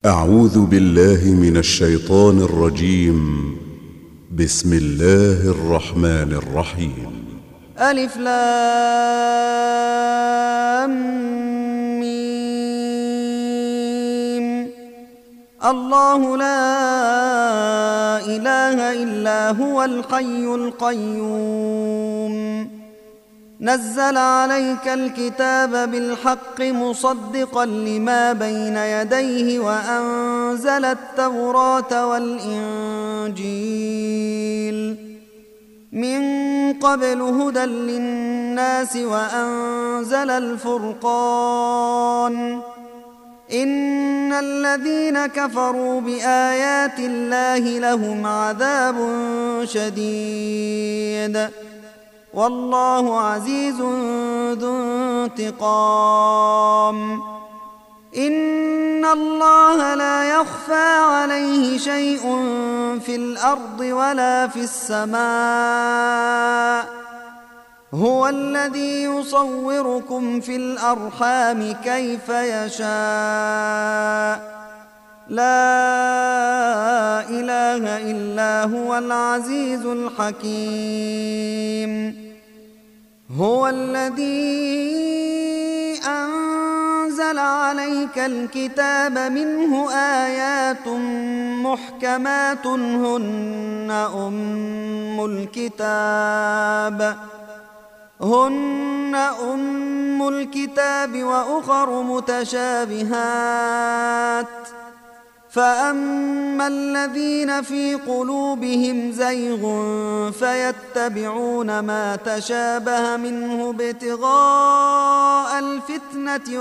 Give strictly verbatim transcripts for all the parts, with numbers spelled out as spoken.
أعوذ بالله من الشيطان الرجيم. بسم الله الرحمن الرحيم. ألف لام ميم. الله لا إله إلا هو الحي القيوم نزل عليك الكتاب بالحق مصدقا لما بين يديه وأنزل التوراة والإنجيل من قبل هدى للناس وأنزل الفرقان إن الذين كفروا بآيات الله لهم عذاب شديد والله عزيز ذو انتقام. إن الله لا يخفى عليه شيء في الأرض ولا في السماء هو الذي يصوركم في الأرحام كيف يشاء لا إله إلا هو العزيز الحكيم. هو الذي أنزل عليك الكتاب منه آيات محكمات هن أم الكتاب هن أم الكتاب وأخر متشابهات فأما الذين في قلوبهم زيغ فيتبعون ما تشابه منه ابتغاء الفتنة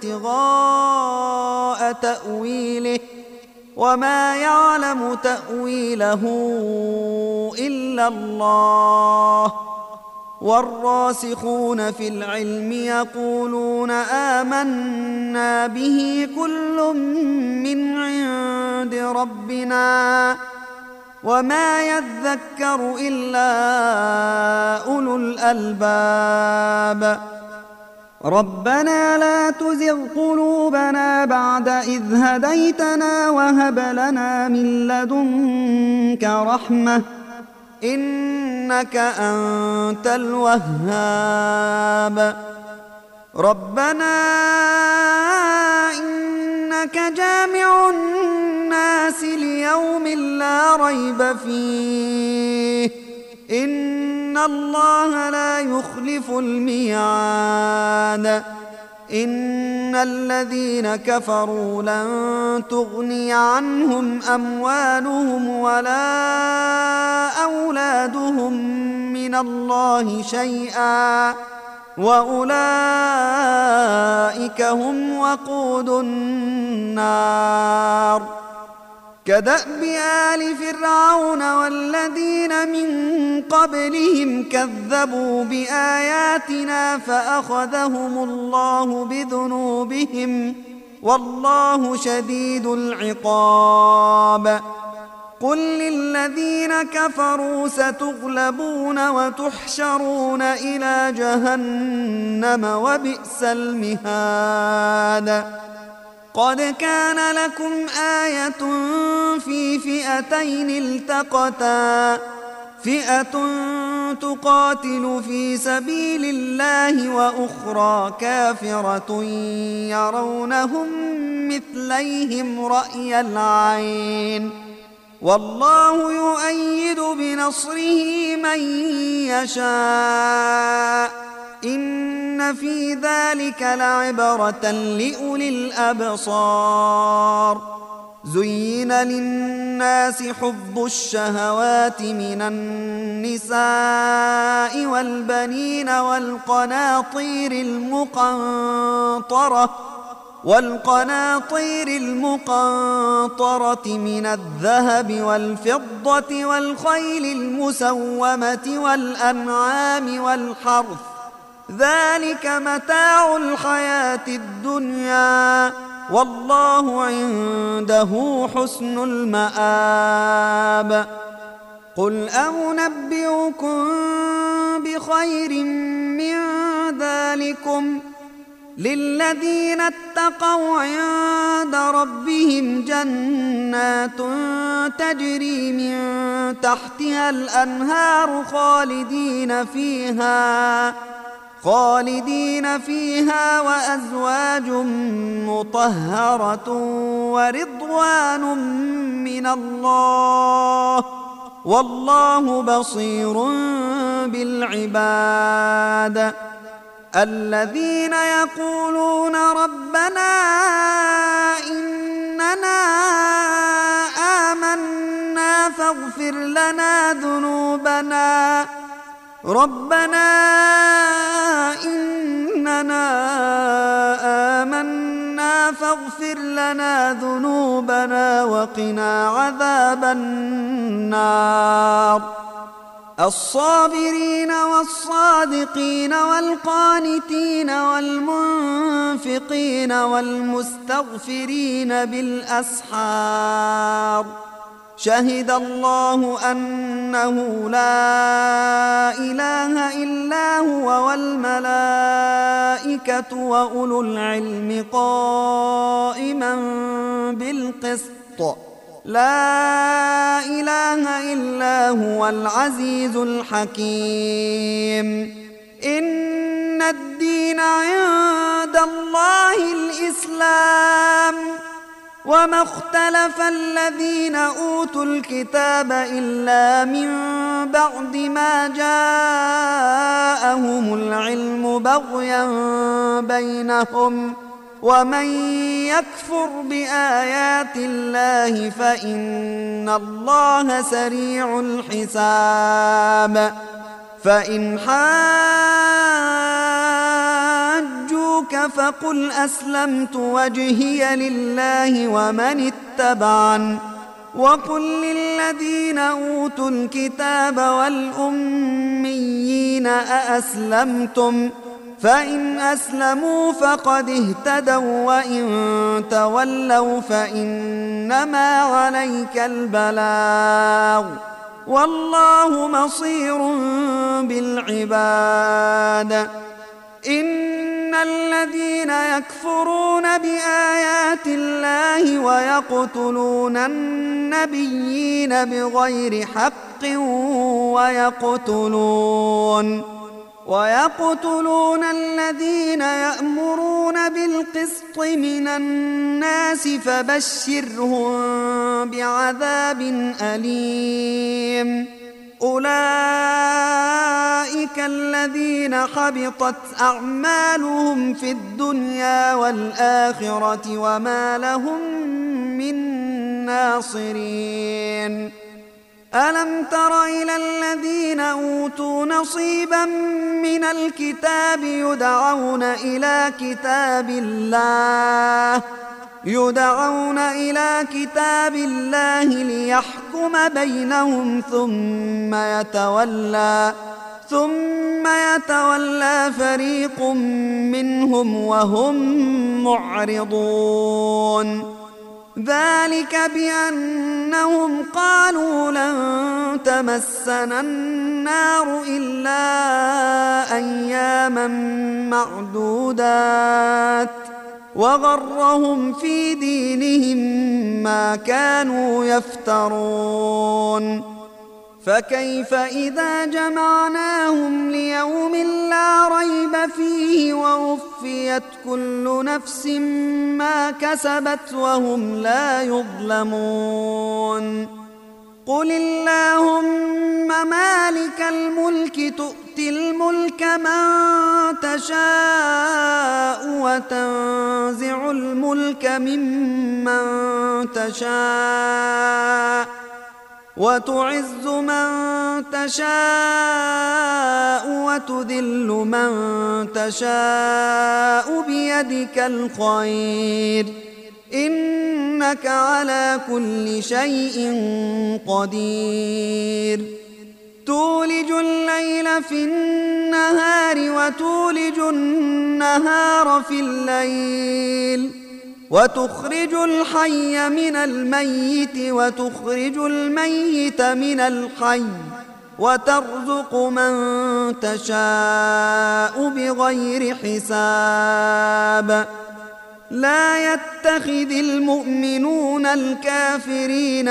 وابتغاء تأويله وما يعلم تأويله إلا الله والراسخون في العلم يقولون آمنا به كل من عند ربنا وما يذكر إلا أولو الألباب. ربنا لا تزغ قلوبنا بعد إذ هديتنا وهب لنا من لدنك رحمة إنك أنت الوهاب. ربنا إنك جامع الناس ليوم لا ريب فيه إن الله لا يخلف الميعاد. إن الذين كفروا لن تغني عنهم أموالهم ولا أولادهم من الله شيئا وأولئك هم وقود النار. كدأب آل فرعون والذين من قبلهم كذبوا بآياتنا فأخذهم الله بذنوبهم والله شديد العقاب. قل للذين كفروا ستغلبون وتحشرون إلى جهنم وبئس المهاد. قد كان لكم آية في فئتين التقتا فئة تقاتل في سبيل الله وأخرى كافرة يرونهم مثليهم رأي العين والله يؤيد بنصره من يشاء إن في ذلك لعبرة لأولي الأبصار. زين للناس حب الشهوات من النساء والبنين والقناطير المقنطرة والقناطير المقنطرة من الذهب والفضة والخيل المسومة والأنعام والحرث ذلك متاع الحياة الدنيا والله عنده حسن المآب. قل أنبئكم بخير من ذلكم للذين اتقوا عند ربهم جنات تجري من تحتها الأنهار خالدين فيها خالدين فيها وأزواج مطهرة ورضوان من الله والله بصير بالعباد. الذين يقولون ربنا إننا آمنا فاغفر لنا ذنوبنا ربنا إننا آمنا فاغفر لنا ذنوبنا وقنا عذاب النار. الصابرين والصادقين والقانتين والمنفقين والمستغفرين بالأسحار. شهد الله أنه لا إله إلا هو والملائكة وأولو العلم قائما بالقسط لا إله إلا هو العزيز الحكيم. إن الدين عند الله الإسلام وما اختلف الذين أوتوا الكتاب إلا من بعد ما جاءهم العلم بغيا بينهم ومن يكفر بآيات الله فإن الله سريع الحساب. فإن حاجوك فقل أسلمت وجهي لله ومن اتبعن وقل للذين أوتوا الكتاب والأميين أأسلمتم فإن أسلموا فقد اهتدوا وإن تولوا فإنما عليك البلاغ والله بصير بالعباد. إن الذين يكفرون بآيات الله ويقتلون النبيين بغير حق ويقتلون ويقتلون الذين يأمرون بالقسط من الناس فبشرهم بعذاب أليم. أولئك الذين حبطت أعمالهم في الدنيا والآخرة وما لهم من ناصرين. ألم تر إلى الذين أوتوا نصيبا من الكتاب يدعون إلى كتاب الله يدعون إلى كتاب الله ليحكم بينهم ثم يتولى ثم يتولى فريق منهم وهم معرضون. ذلك بأنهم قالوا لن تمسنا النار إلا أياما معدودات وغرهم في دينهم ما كانوا يفترون. فكيف إذا جمعناهم ليوم لا ريب فيه ووفيت كل نفس ما كسبت وهم لا يظلمون. قل اللهم مالك الملك تؤتي الملك من تشاء وتنزع الملك ممن تشاء وتعز من تشاء وتذل من تشاء بيدك الخير إنك على كل شيء قدير. تولج الليل في النهار وتولج النهار في الليل وتخرج الحي من الميت وتخرج الميت من الحي وترزق من تشاء بغير حساب لا يتخذ المؤمنون الكافرين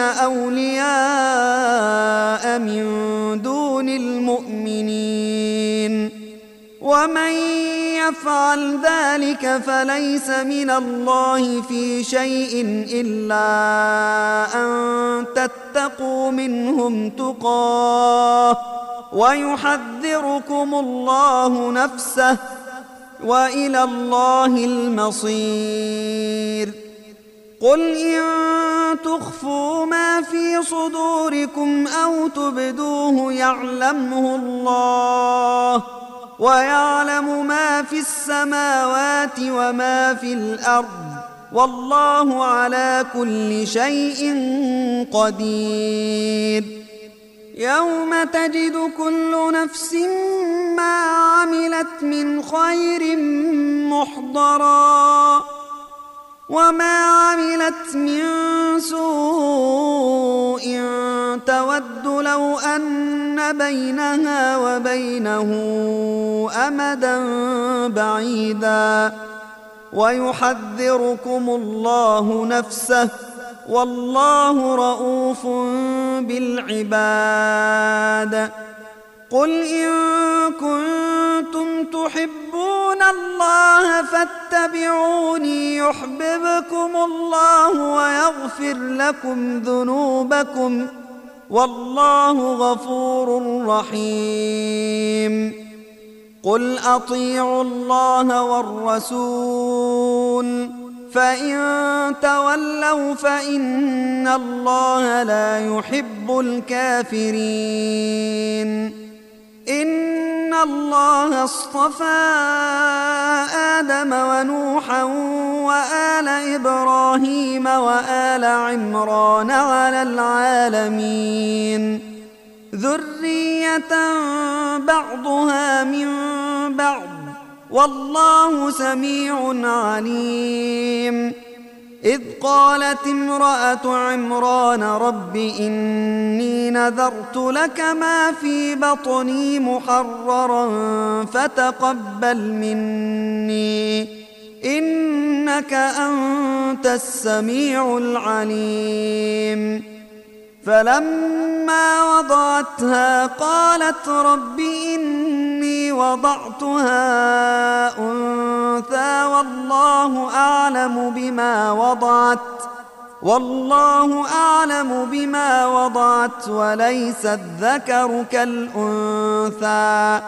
أولياء من دون المؤمنين ومن يفعل ذلك فليس من الله في شيء إلا أن تتقوا منهم تقاه ويحذركم الله نفسه وإلى الله المصير قل إن تخفوا ما في صدوركم أو تبدوه يعلمه الله ويعلم ما في السماوات وما في الأرض والله على كل شيء قدير يوم تجد كل نفس ما عملت من خير محضرا وما عملت من سوء تود لو أن بينها وبينه أمدا بعيدا ويحذركم الله نفسه والله رؤوف بالعباد قل إن كنتم تحبون الله فاتبعوني يحببكم الله ويغفر لكم ذنوبكم والله غفور رحيم قل أطيعوا الله والرسول فإن تولوا فإن الله لا يحب الكافرين إن الله اصطفى آدم ونوحا وآل إبراهيم وآل عمران على العالمين ذرية بعضها من بعض والله سميع عليم إذ قالت امرأة عمران رب إني نذرت لك ما في بطني محررا فتقبل مني إنك أنت السميع العليم فلما وضعتها قالت رب إني وضعتها أنثى والله أعلم بما وضعت والله أعلم بما وضعت وليس الذكر كالأنثى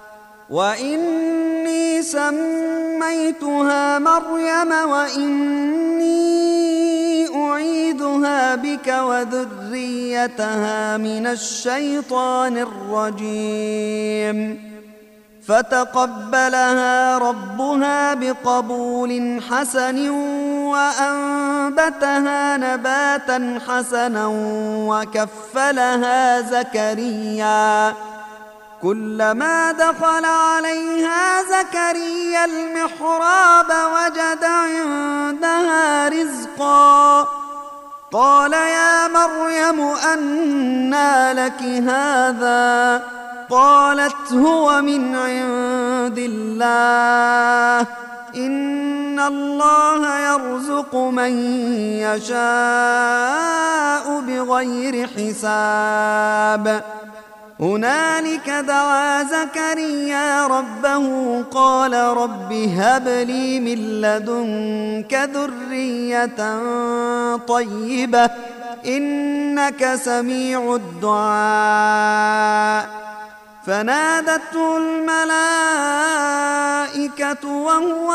وإني سميتها مريم وإني أعيذها بك وذريتها من الشيطان الرجيم فتقبلها ربها بقبول حسن وأنبتها نباتا حسنا وكفلها زكريا كلما دخل عليها زكريا المحراب وجد عندها رزقا قال يا مريم أنى لك هذا قالت هو من عند الله إن الله يرزق من يشاء بغير حساب هنالك دعا زكريا ربه قال رب هب لي من لدنك ذرية طيبة إنك سميع الدعاء فنادته الملائكة وهو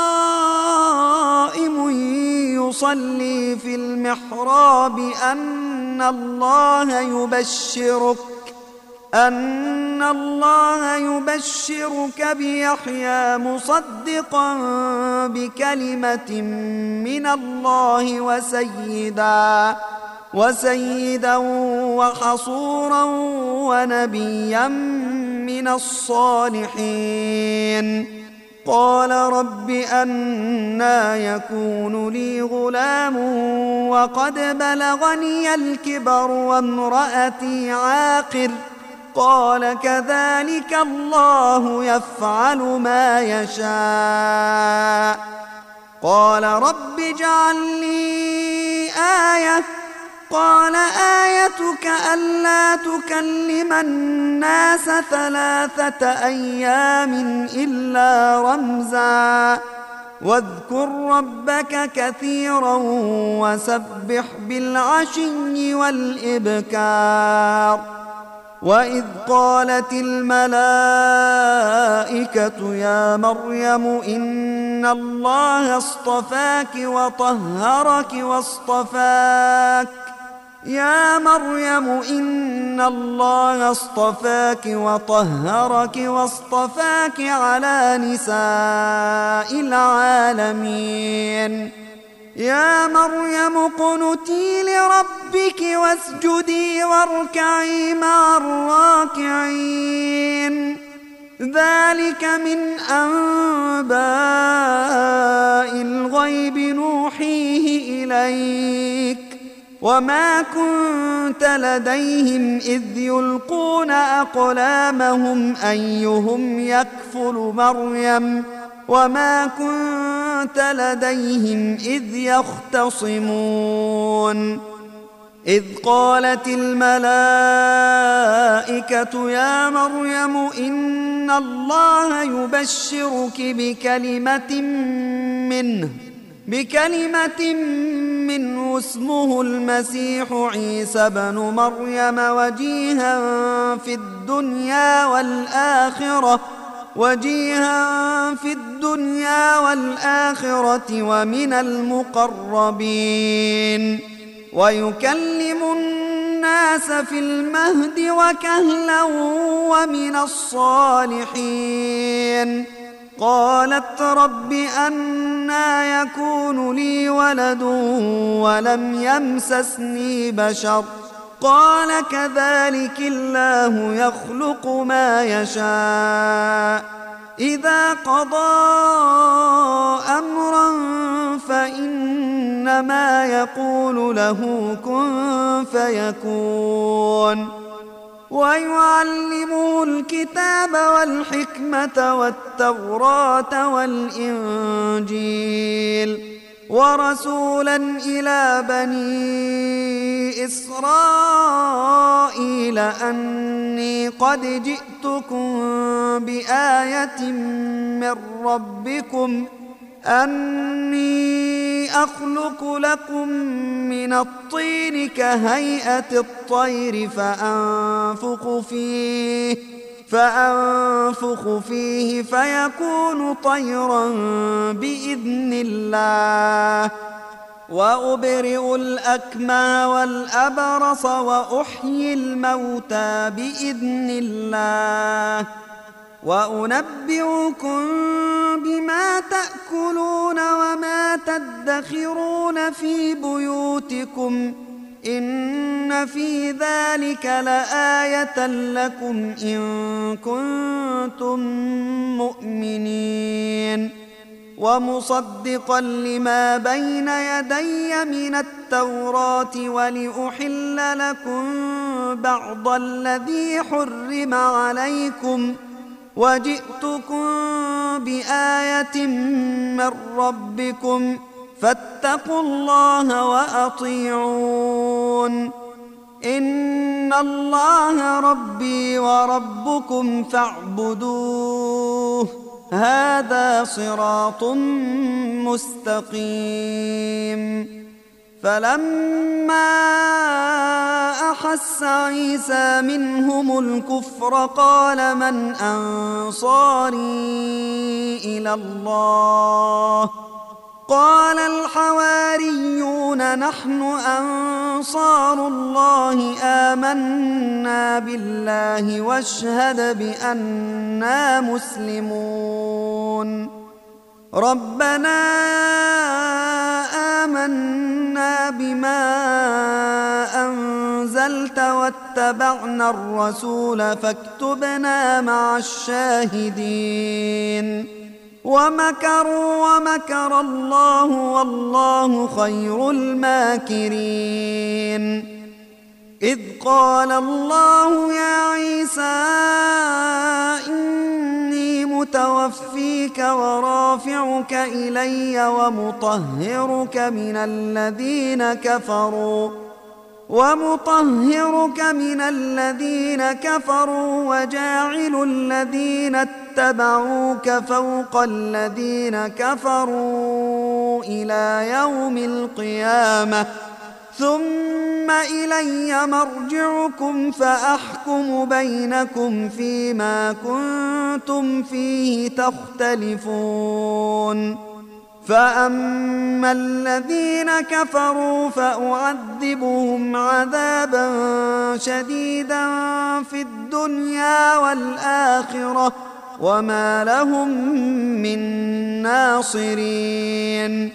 قائم يصلي في المحراب أن الله يبشرك أن الله يبشرك بيحيى مصدقا بكلمة من الله وسيدا وسيدا وحصورا ونبيا من الصالحين قال رب أنى يكون لي غلام وقد بلغني الكبر وامرأتي عاقر قال كذلك الله يفعل ما يشاء قال رب اجعل لي آية قال آيتك ألا تكلم الناس ثلاثة أيام إلا رمزا واذكر ربك كثيرا وسبح بالعشي والإبكار وإذ قالت الملائكة يا مريم إن الله اصطفاك وطهرك واصطفاك يا مريم إن الله اصطفاك وطهرك واصطفاك على نساء العالمين يا مريم اقنتي لربك واسجدي واركعي مع الراكعين ذلك من أنباء الغيب نوحيه إليك وما كنت لديهم إذ يلقون أقلامهم أيهم يكفل مريم وما كنت لديهم إذ يختصمون إذ قالت الملائكة يا مريم إن الله يبشرك بكلمة منه بكلمة منه اسمه المسيح عيسى بن مريم وجيها في الدنيا والآخرة وجيها في الدنيا والآخرة ومن المقربين ويكلم الناس في المهد وكهلا ومن الصالحين قالت رب أنى يكون لي ولد ولم يمسسني بشر قال كذلك الله يخلق ما يشاء إذا قضى أمرا فإنما يقول له كن فيكون ويعلمه الكتاب والحكمة والتوراة والإنجيل ورسولا إلى بني إسرائيل أني قد جئتكم بآية من ربكم أني أخلق لكم من الطين كهيئة الطير فأنفخ فيه فأنفخ فيه فيكون طيرا بإذن الله وأبرئ الأكمى والأبرص وأحيي الموتى بإذن الله وأنبئكم بما تأكلون وما تدخرون في بيوتكم إن في ذلك لآية لكم إن كنتم مؤمنين ومصدقا لما بين يدي من التوراة ولأحل لكم بعض الذي حرم عليكم وجئتكم بآية من ربكم فاتقوا الله وأطيعون إن الله ربي وربكم فاعبدوه هذا صراط مستقيم فلما أحس عيسى منهم الكفر قال من أنصاري إلى الله قال الحواريون نحن أنصار الله آمنا بالله واشهد بأننا مسلمون ربنا آمنا بما أنزلت واتبعنا الرسول فاكتبنا مع الشاهدين ومكروا ومكر الله والله خير الماكرين إذ قال الله يا عيسى إني متوفيك ورافعك إلي ومطهرك من الذين كفروا ومطهرك من الذين كفروا وجاعل الذين اتبعوك فوق الذين كفروا إلى يوم القيامة ثم إلي مرجعكم فأحكم بينكم فيما كنتم فيه تختلفون فأما الذين كفروا فأعذبهم عذابا شديدا في الدنيا والآخرة وما لهم من ناصرين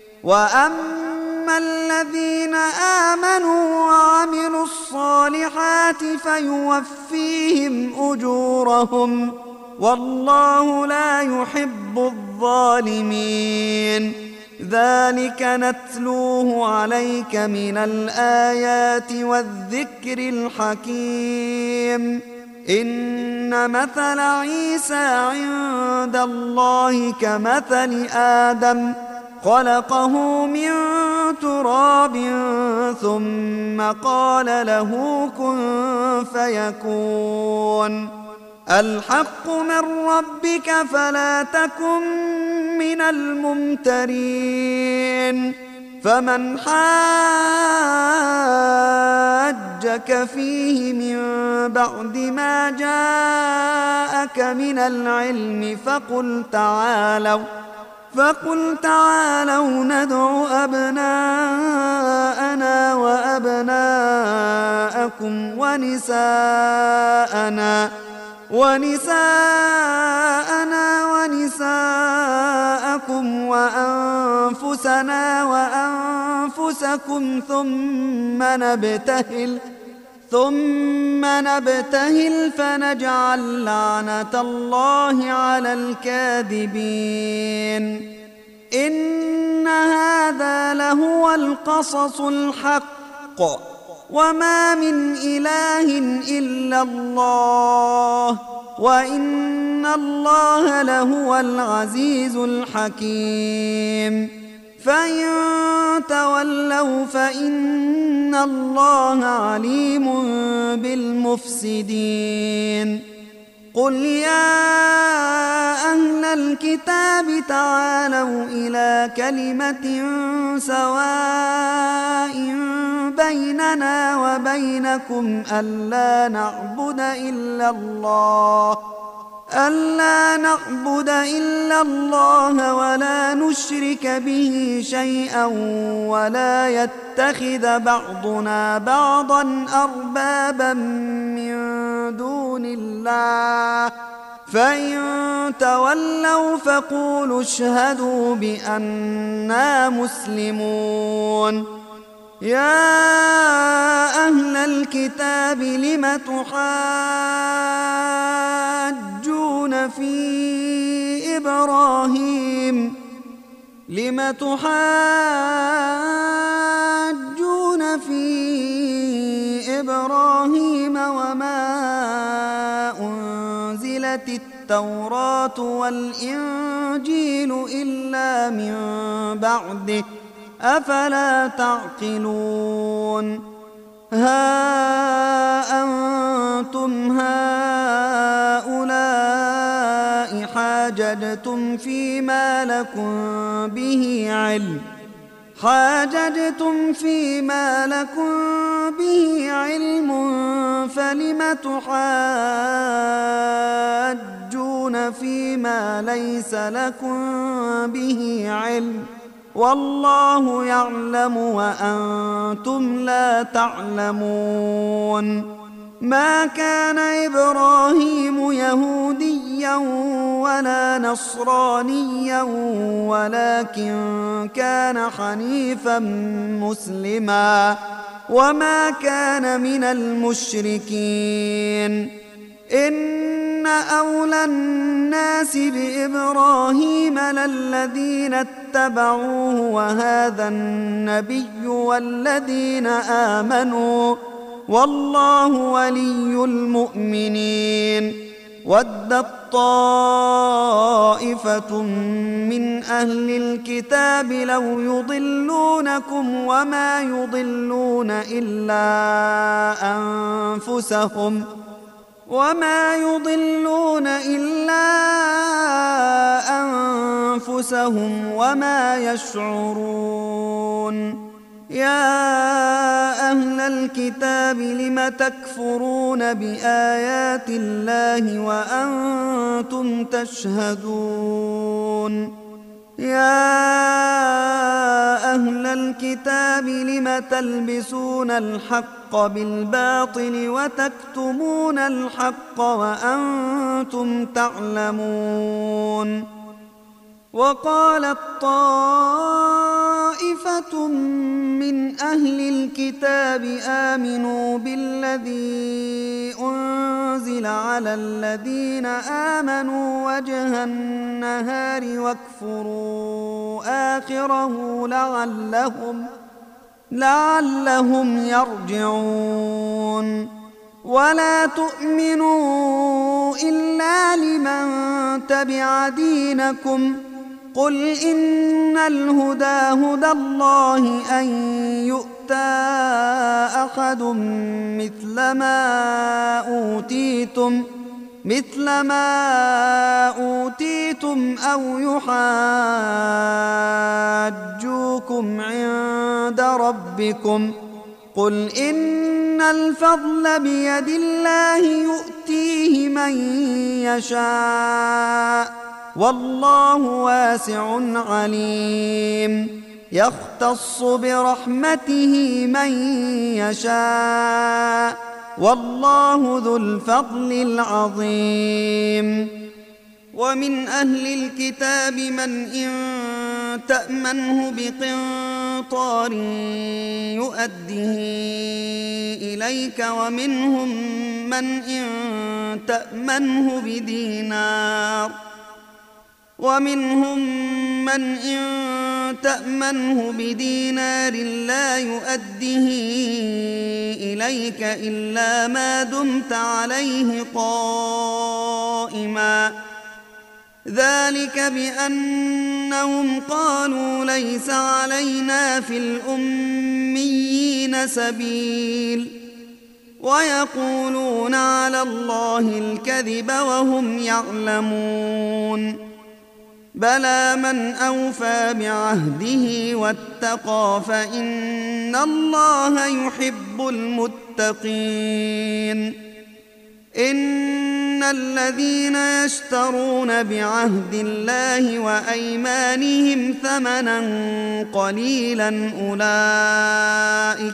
وأما الذين آمنوا وعملوا الصالحات فيوفيهم أجورهم والله لا يحب الظالمين ذلك نتلوه عليك من الآيات والذكر الحكيم إن مثل عيسى عند الله كمثل آدم خلقه من تراب ثم قال له كن فيكون الحق من ربك فلا تكن من الممترين فمن حاجك فيه من بعد ما جاءك من العلم فقل تعالوا فقل تعالوا ندع أبناءنا وأبناءكم ونساءنا ونساءنا ونساءكم وأنفسنا وأنفسكم ثم نبتهل ثم نبتهل فنجعل لعنة الله على الكاذبين إن هذا لهو القصص الحق وما من إله إلا الله وإن الله لهو العزيز الحكيم فإن تولوا فإن الله عليم بالمفسدين قل يا أهل الكتاب تعالوا إلى كلمة سواء بيننا وبينكم ألا نعبد إلا الله ألا نعبد إلا الله ولا نشرك به شيئا ولا يتخذ بعضنا بعضا أربابا من دون الله فإن تولوا فقولوا اشهدوا بأننا مسلمون يا أهل الكتاب لم تحاجون في إبراهيم لم تحاجون في إبراهيم وما أنزلت التوراة والإنجيل إلا من بعده أفلا تعقلون ها أنتم هؤلاء حاججتم فيما لكم به علم حاججتم فيما لكم به علم فلم تحاجون فيما ليس لكم به علم والله يعلم وأنتم لا تعلمون ما كان إبراهيم يهوديا ولا نصرانيا ولكن كان حنيفا مسلما وما كان من المشركين إن أولى الناس بإبراهيم للذين اتبعوه وهذا النبي والذين آمنوا والله ولي المؤمنين. ودت طائفة من أهل الكتاب لو يضلونكم وما يضلون إلا أنفسهم وما يضلون إلا أنفسهم وما يشعرون. يا أهل الكتاب لم تكفرون بآيات الله وأنتم تشهدون. يا أهل الكتاب لم تلبسون الحق بالباطل وتكتمون الحق وأنتم تعلمون. وقالت طائفة من أهل الكتاب آمنوا بالذي أنزل على الذين آمنوا وجه النهار واكفروا آخره لعلهم, لعلهم يرجعون. ولا تؤمنوا إلا لمن تبع دينكم. قل إن الهدى هدى الله أن يؤتى أحد مثل ما أوتيتم مثل ما أوتيتم أو يحاجوكم عند ربكم. قل إن الفضل بيد الله يؤتيه من يشاء والله واسع عليم. يختص برحمته من يشاء والله ذو الفضل العظيم. ومن أهل الكتاب من إن تأمنه بقنطار يؤده إليك ومنهم من إن تأمنه بدينار ومنهم من إن تأمنه بدينار لا يؤده إليك إلا ما دمت عليه قائما. ذلك بأنهم قالوا ليس علينا في الأميين سبيل ويقولون على الله الكذب وهم يعلمون. بلى من أوفى بعهده واتقى فإن الله يحب المتقين. إن الذين يشترون بعهد الله وأيمانهم ثمنا قليلا أولئك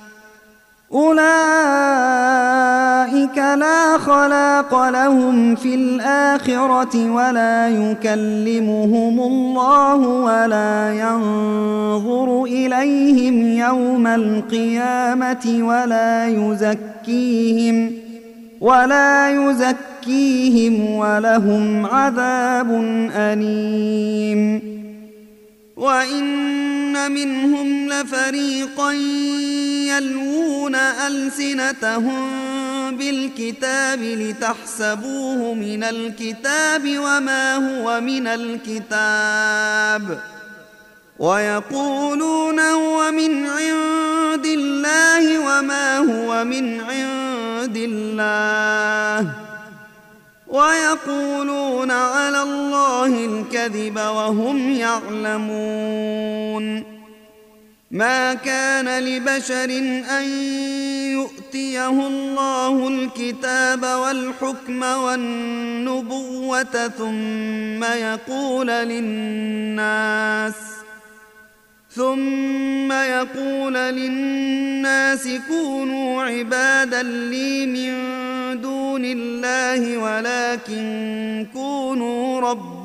أولئك لا خلاق لهم في الآخرة ولا يكلمهم الله ولا ينظر إليهم يوم القيامة ولا يزكيهم ولا يزكيهم ولهم عذاب أليم. وإن منهم لفريقا يلوون ألسنتهم بالكتاب لتحسبوه من الكتاب وما هو من الكتاب ويقولون هو من عند الله وما هو من عند الله ويقولون على الله الكذب وهم يعلمون. ما كان لبشر أن يؤتيه الله الكتاب والحكم والنبوة ثم يقول للناس ثم يقول للناس كونوا عبادا لي من دون الله ولكن كونوا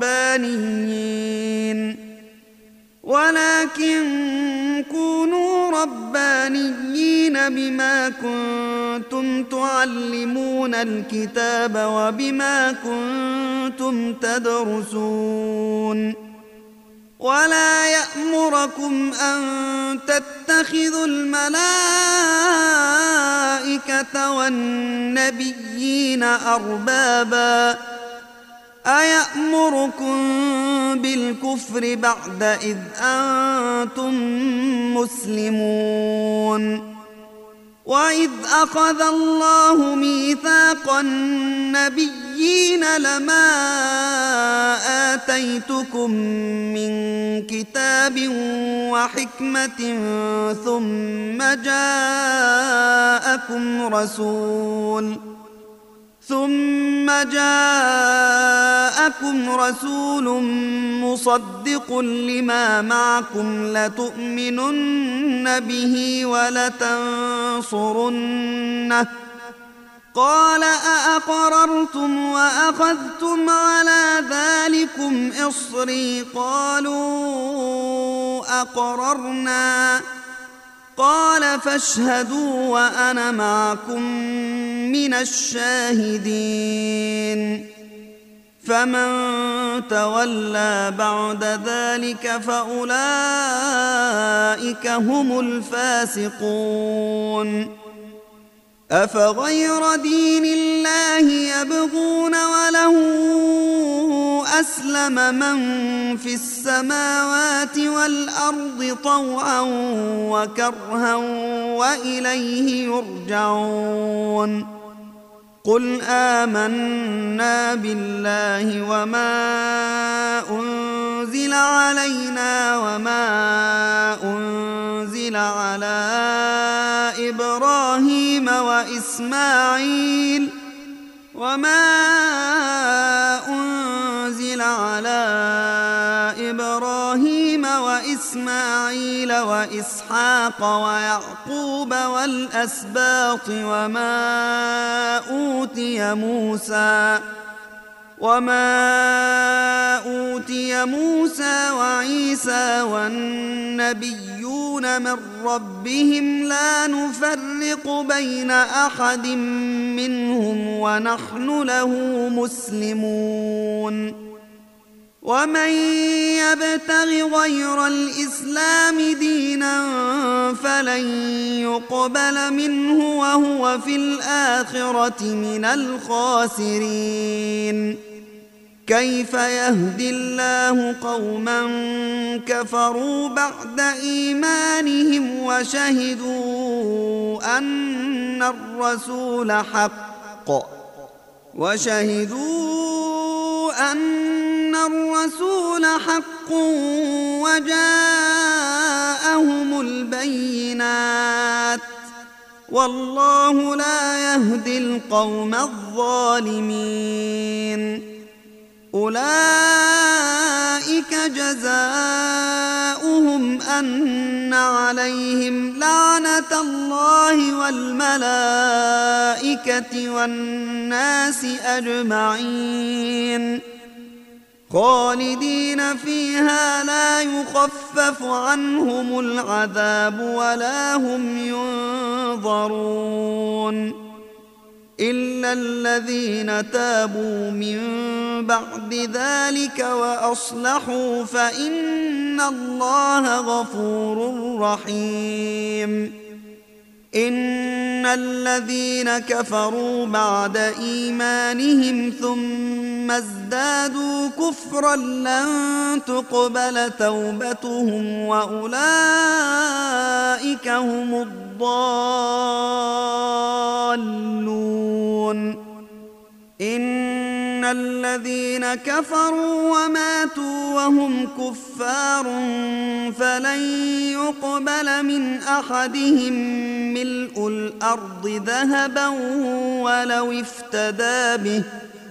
ربانيين ولكن كونوا ربانيين بما كنتم تعلمون الكتاب وبما كنتم تدرسون. ولا يأمركم أن تتخذوا الملائكة الملائكة والنبيين أربابا أيأمركم بالكفر بعد إذ أنتم مسلمون وإذ أخذ الله ميثاق النبيين لما آتيتكم من كتاب وحكمة ثم جاءكم رسول ثم جاءكم رسول مصدق لما معكم لتؤمنن به ولتنصرنه قال أأقررتم وأخذتم على ذلكم إصري قالوا أقررنا قال فاشهدوا وأنا معكم من الشاهدين فمن تولى بعد ذلك فأولئك هم الفاسقون أفغير دين الله يبغون وله أسلم من في السماوات والأرض طوعا وكرها وإليه يرجعون قل آمنا بالله وما أنزل علينا وما أنزل على إبراهيم وإسماعيل وما أنزل على إبراهيم وإسماعيل وإسحاق ويعقوب والأسباط وما أوتي موسى وما أوتي موسى وعيسى والنبيون من ربهم لا نفرق بين أحد منهم ونحن له مسلمون ومن يبتغ غير الإسلام دينا فلن يقبل منه وهو في الآخرة من الخاسرين كيف يهدي الله قوما كفروا بعد إيمانهم وشهدوا أن الرسول حق وشهدوا أن الرسول حق وجاءهم البينات والله لا يهدي القوم الظالمين أولئك جزاؤهم أن عليهم لعنة الله والملائكة والناس أجمعين خالدين فيها لا يخفف عنهم العذاب ولا هم ينظرون إلا الذين تابوا من بعد ذلك وأصلحوا فإن الله غفور رحيم إن الذين كفروا بعد إيمانهم ثم ازدادوا كفرا لن تقبل توبتهم وأولئك هم الضالون إن الذين كفروا وماتوا وهم كفار فلن يقبل من أحدهم ملء الأرض ذهبا ولو افتدى به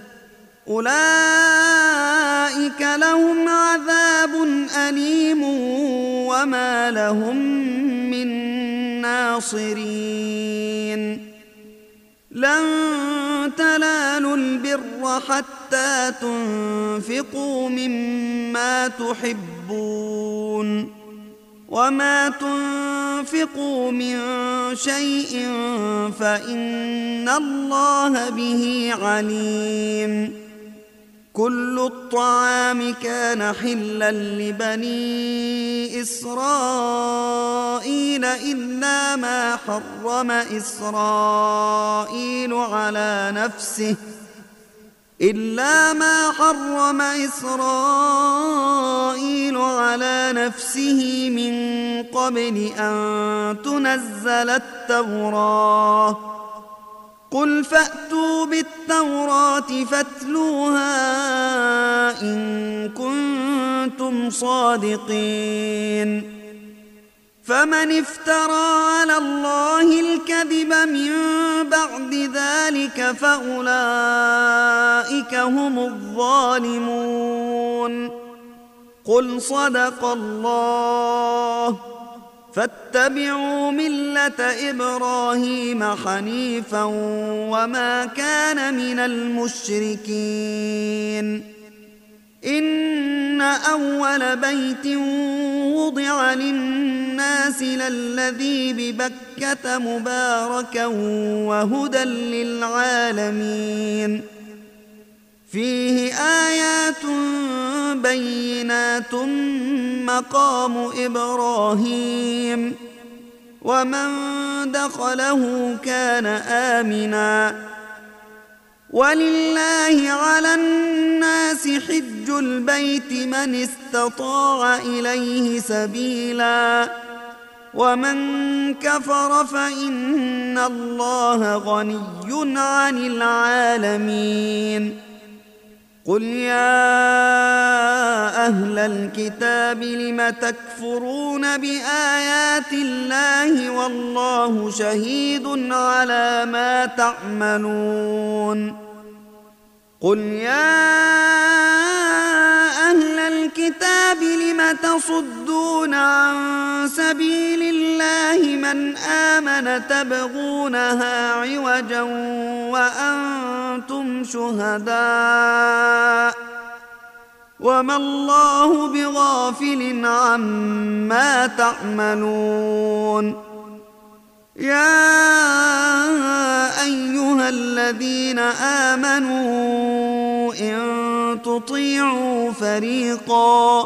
أولئك لهم عذاب أليم وما لهم من ناصرين لن تنالوا البر حتى تنفقوا مما تحبون وما تنفقوا من شيء فإن الله به عليم كل الطعام كان حلا لبني إسرائيل إلا ما حرم إسرائيل على نفسه إلا ما حرم إسرائيل على نفسه من قبل أن تنزل التوراة قل فأتوا بالتوراة فاتلوها إن كنتم صادقين فمن افترى على الله الكذب من بعد ذلك فأولئك هم الظالمون قل صدق الله فاتبعوا ملة إبراهيم حنيفا وما كان من المشركين إن أول بيت وضع للناس للذي ببكة مباركا وهدى للعالمين فيه آيات بينات مقام إبراهيم ومن دخله كان آمنا ولله على الناس حج البيت من استطاع إليه سبيلا ومن كفر فإن الله غني عن العالمين قل يا أهل الكتاب لم تكفرون بآيات الله والله شهيد على ما تعملون قل يا أهل الكتاب لم تصدون عن سبيل الله من آمن تبغونها عوجا وأنتم شهداء وما الله بغافل عما تعملون يا أيها الذين آمنوا إن تطيعوا فريقا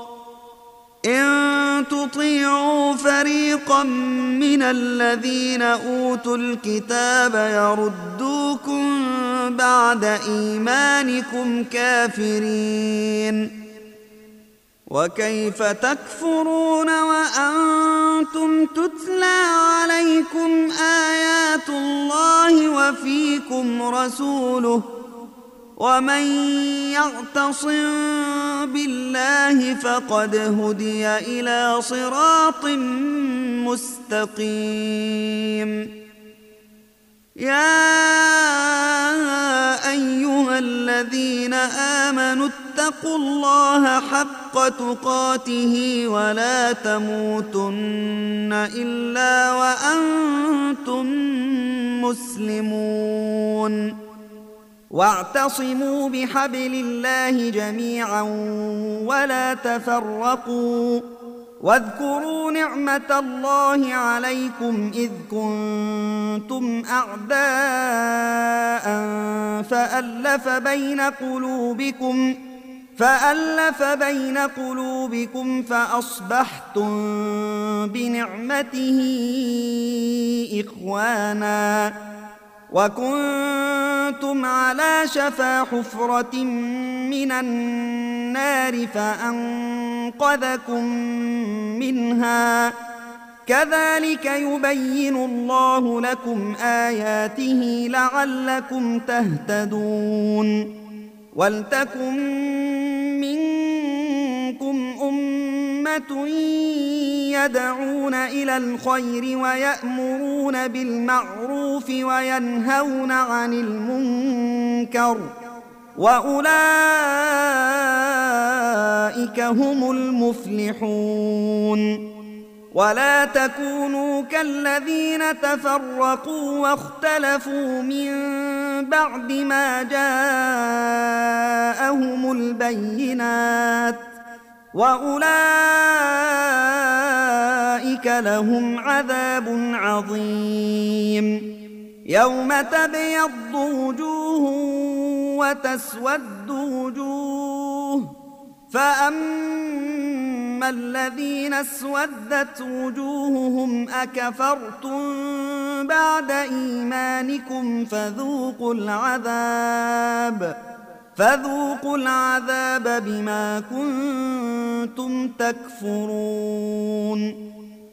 إن تطيعوا فريقا من الذين أوتوا الكتاب يردوكم بعد إيمانكم كافرين وكيف تكفرون وأنتم تتلى عليكم آيات الله وفيكم رسوله ومن يعتصم بالله فقد هدي إلى صراط مستقيم يا أيها الذين آمنوا اتقوا الله حق تقاته ولا تموتن إلا وأنتم مسلمون واعتصموا بحبل الله جميعا ولا تفرقوا واذكروا نعمة الله عليكم إذ كنتم أعداء فألف بين قلوبكم فألف بين قلوبكم فأصبحتم بنعمته إخوانا وكنتم على شفا حفرة من النار فأنقذكم منها كذلك يبين الله لكم آياته لعلكم تهتدون ولتكن منكم أمة يدعون إلى الخير ويأمرون بالمعروف وينهون عن المنكر وأولئك هم المفلحون ولا تكونوا كالذين تفرقوا واختلفوا من بعد ما جاءهم البينات وأولئك لهم عذاب عظيم يوم تبيض وجوه وتسود وجوه، فأما الذين اسودت وجوههم أكفرتم بعد إيمانكم فذوقوا العذاب فذوقوا العذاب بما كنتم تكفرون.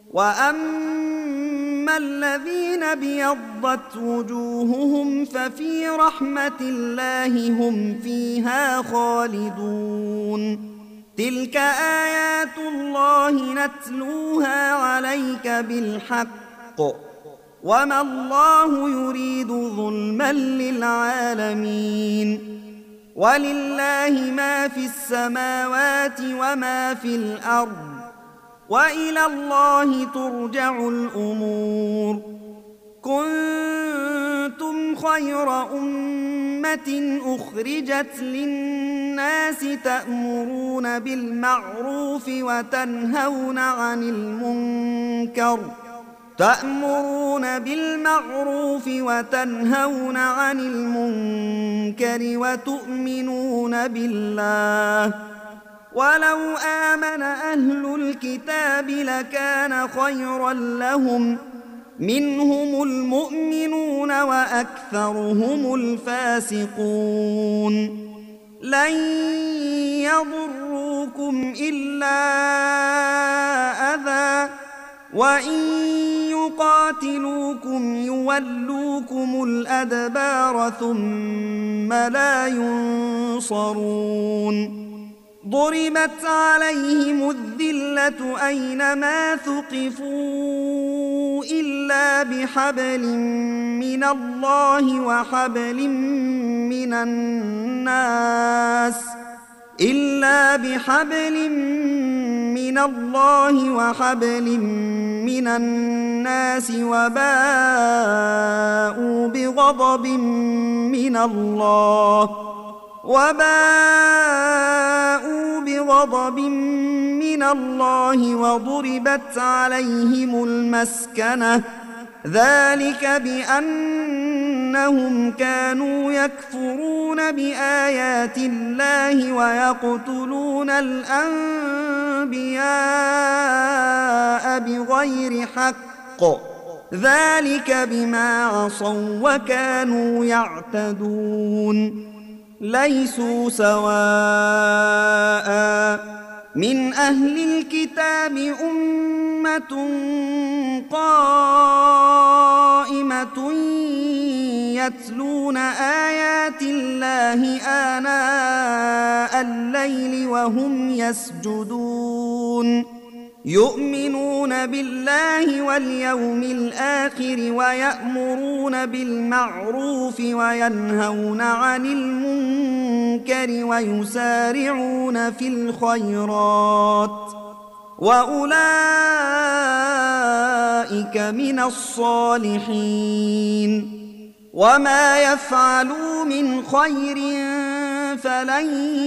وأما الذين ابيضت وجوههم ففي رحمة الله هم فيها خالدون. تلك آيات الله نتلوها عليك بالحق، وما الله يريد ظلما للعالمين. ولله ما في السماوات وما في الأرض، وإلى الله ترجع الأمور. كنتم خير أمة أخرجت للناس تأمرون بالمعروف وتنهون عن المنكر تأمرون بالمعروف وتنهون عن المنكر وتؤمنون بالله. ولو آمن أهل الكتاب لكان خيرا لهم، منهم المؤمنون وأكثرهم الفاسقون. لن يضروكم إلا أذى، وإن يقاتلوكم يولوكم الأدبار ثم لا ينصرون. ضربت عليهم الذلة أينما ثقفوا إلا بحبل من الله وحبل من الناس إلا بحبل من الله وحبل من الناس وباءوا بغضب من الله وباءوا بغضب من الله وضربت عليهم المسكنة، ذلك بأنهم كانوا يكفرون بآيات الله ويقتلون الأنبياء بغير حق، ذلك بما عصوا وكانوا يعتدون. ليسوا سواء، من أهل الكتاب أمة قائمة يتلون آيات الله آناء الليل وهم يسجدون، يؤمنون بالله واليوم الآخر ويأمرون بالمعروف وينهون عن المنكر ويسارعون في الخيرات، وأولئك من الصالحين. وما يفعلوا من خير فلن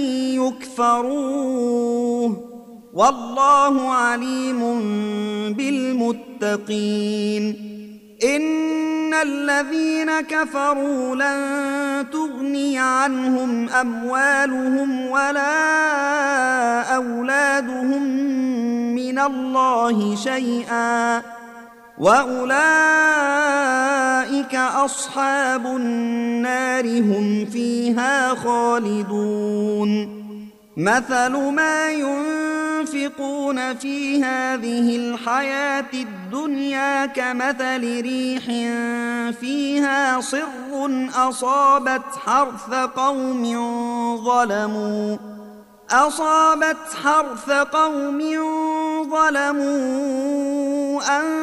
يكفروه، والله عليم بالمتقين. إن الذين كفروا لن تغني عنهم أموالهم ولا أولادهم من الله شيئا، وأولئك أصحاب النار هم فيها خالدون. مثل ما ينفقون في هذه الحياة الدنيا كمثل ريح فيها صر أصابت حرث قوم ظلموا أصابت حرث قوم ظلموا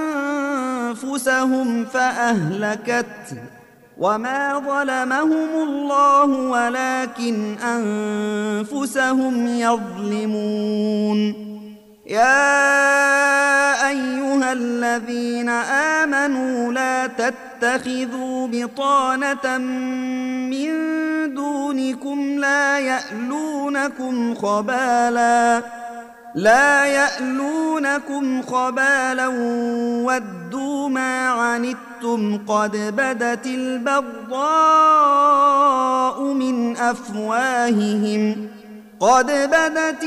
أنفسهم فأهلكته، وما ظلمهم الله ولكن أنفسهم يظلمون. يا أيها الذين آمنوا لا تتخذوا بطانة من دونكم لا يألونكم خبالا لا يألونكم خبالا ودوا ما عنتم أنتم قد بدت البغضاء من أفواههم قد بدت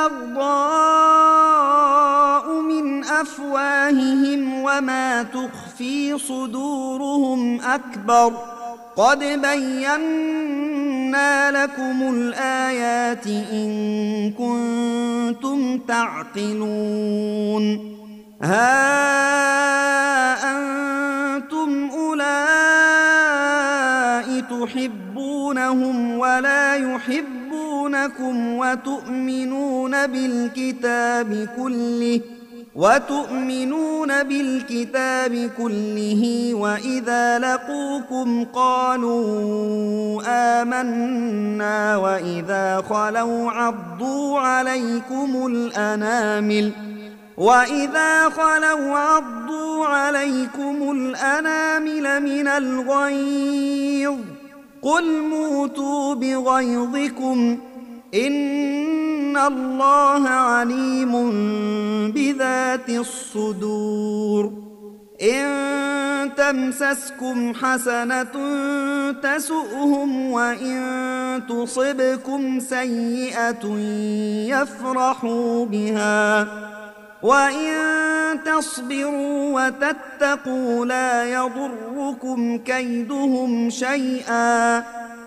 البغضاء من أفواههم وما تخفي صدورهم أكبر قد بينا لكم الآيات إن كنتم تعقلون ها أنتم أولئك تحبونهم ولا يحبونكم وتؤمنون بالكتاب كله وتؤمنون بالكتاب كله وإذا لقوكم قالوا آمنا وإذا خلوا عضوا عليكم الأنامل وإذا خلوا عضوا عليكم الأنامل من الغيظ قل موتوا بغيظكم إن الله عليم بذات الصدور إن تمسسكم حسنة تسؤهم وإن تصبكم سيئة يفرحوا بها وإن تصبروا وتتقوا لا يضركم كيدهم شيئا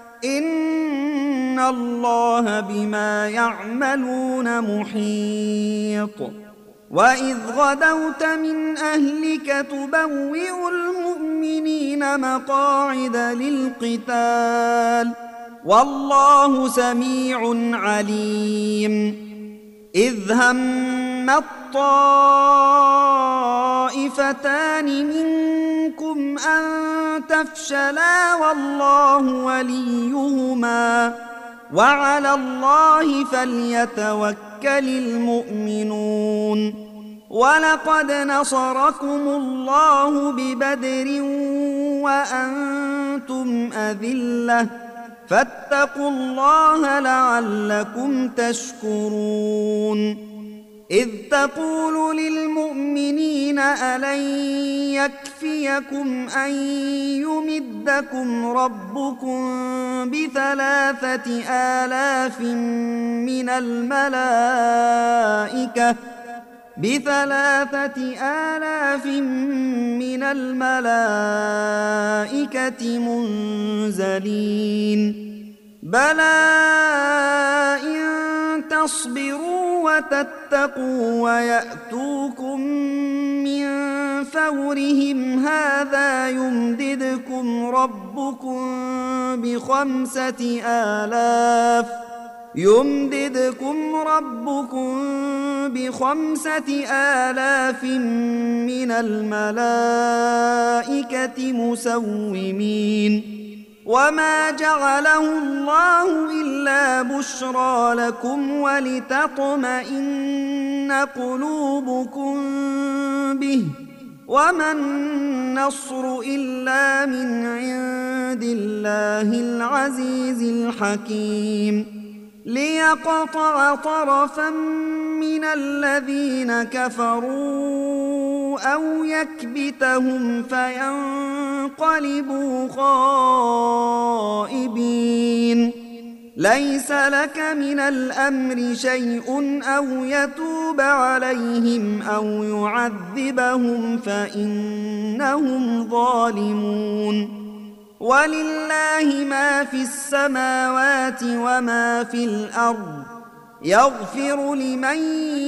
إن الله بما يعملون محيط وإذ غدوت من أهلك تبوئ المؤمنين مقاعد للقتال والله سميع عليم إذ هم الطائفتان منكم أن تفشلا والله وليهما وعلى الله فليتوكل المؤمنون ولقد نصركم الله ببدر وأنتم أذلة فاتقوا الله لعلكم تشكرون إذ تقول للمؤمنين ألن يكفيكم أن يمدكم ربكم بثلاثة آلاف من الملائكة بثلاثة آلاف من الملائكة منزلين بلى إن تصبروا وتتقوا ويأتوكم من فورهم هذا يمددكم ربكم بخمسة آلاف يمددكم ربكم بخمسة آلاف من الملائكة مسومين وما جعله الله إلا بشرى لكم ولتطمئن قلوبكم به وما النصر إلا من عند الله العزيز الحكيم ليقطع طرفا من الذين كفروا أو يكبتهم فينقلبوا خائبين ليس لك من الأمر شيء أو يتوب عليهم أو يعذبهم فإنهم ظالمون ولله ما في السماوات وما في الأرض يغفر لمن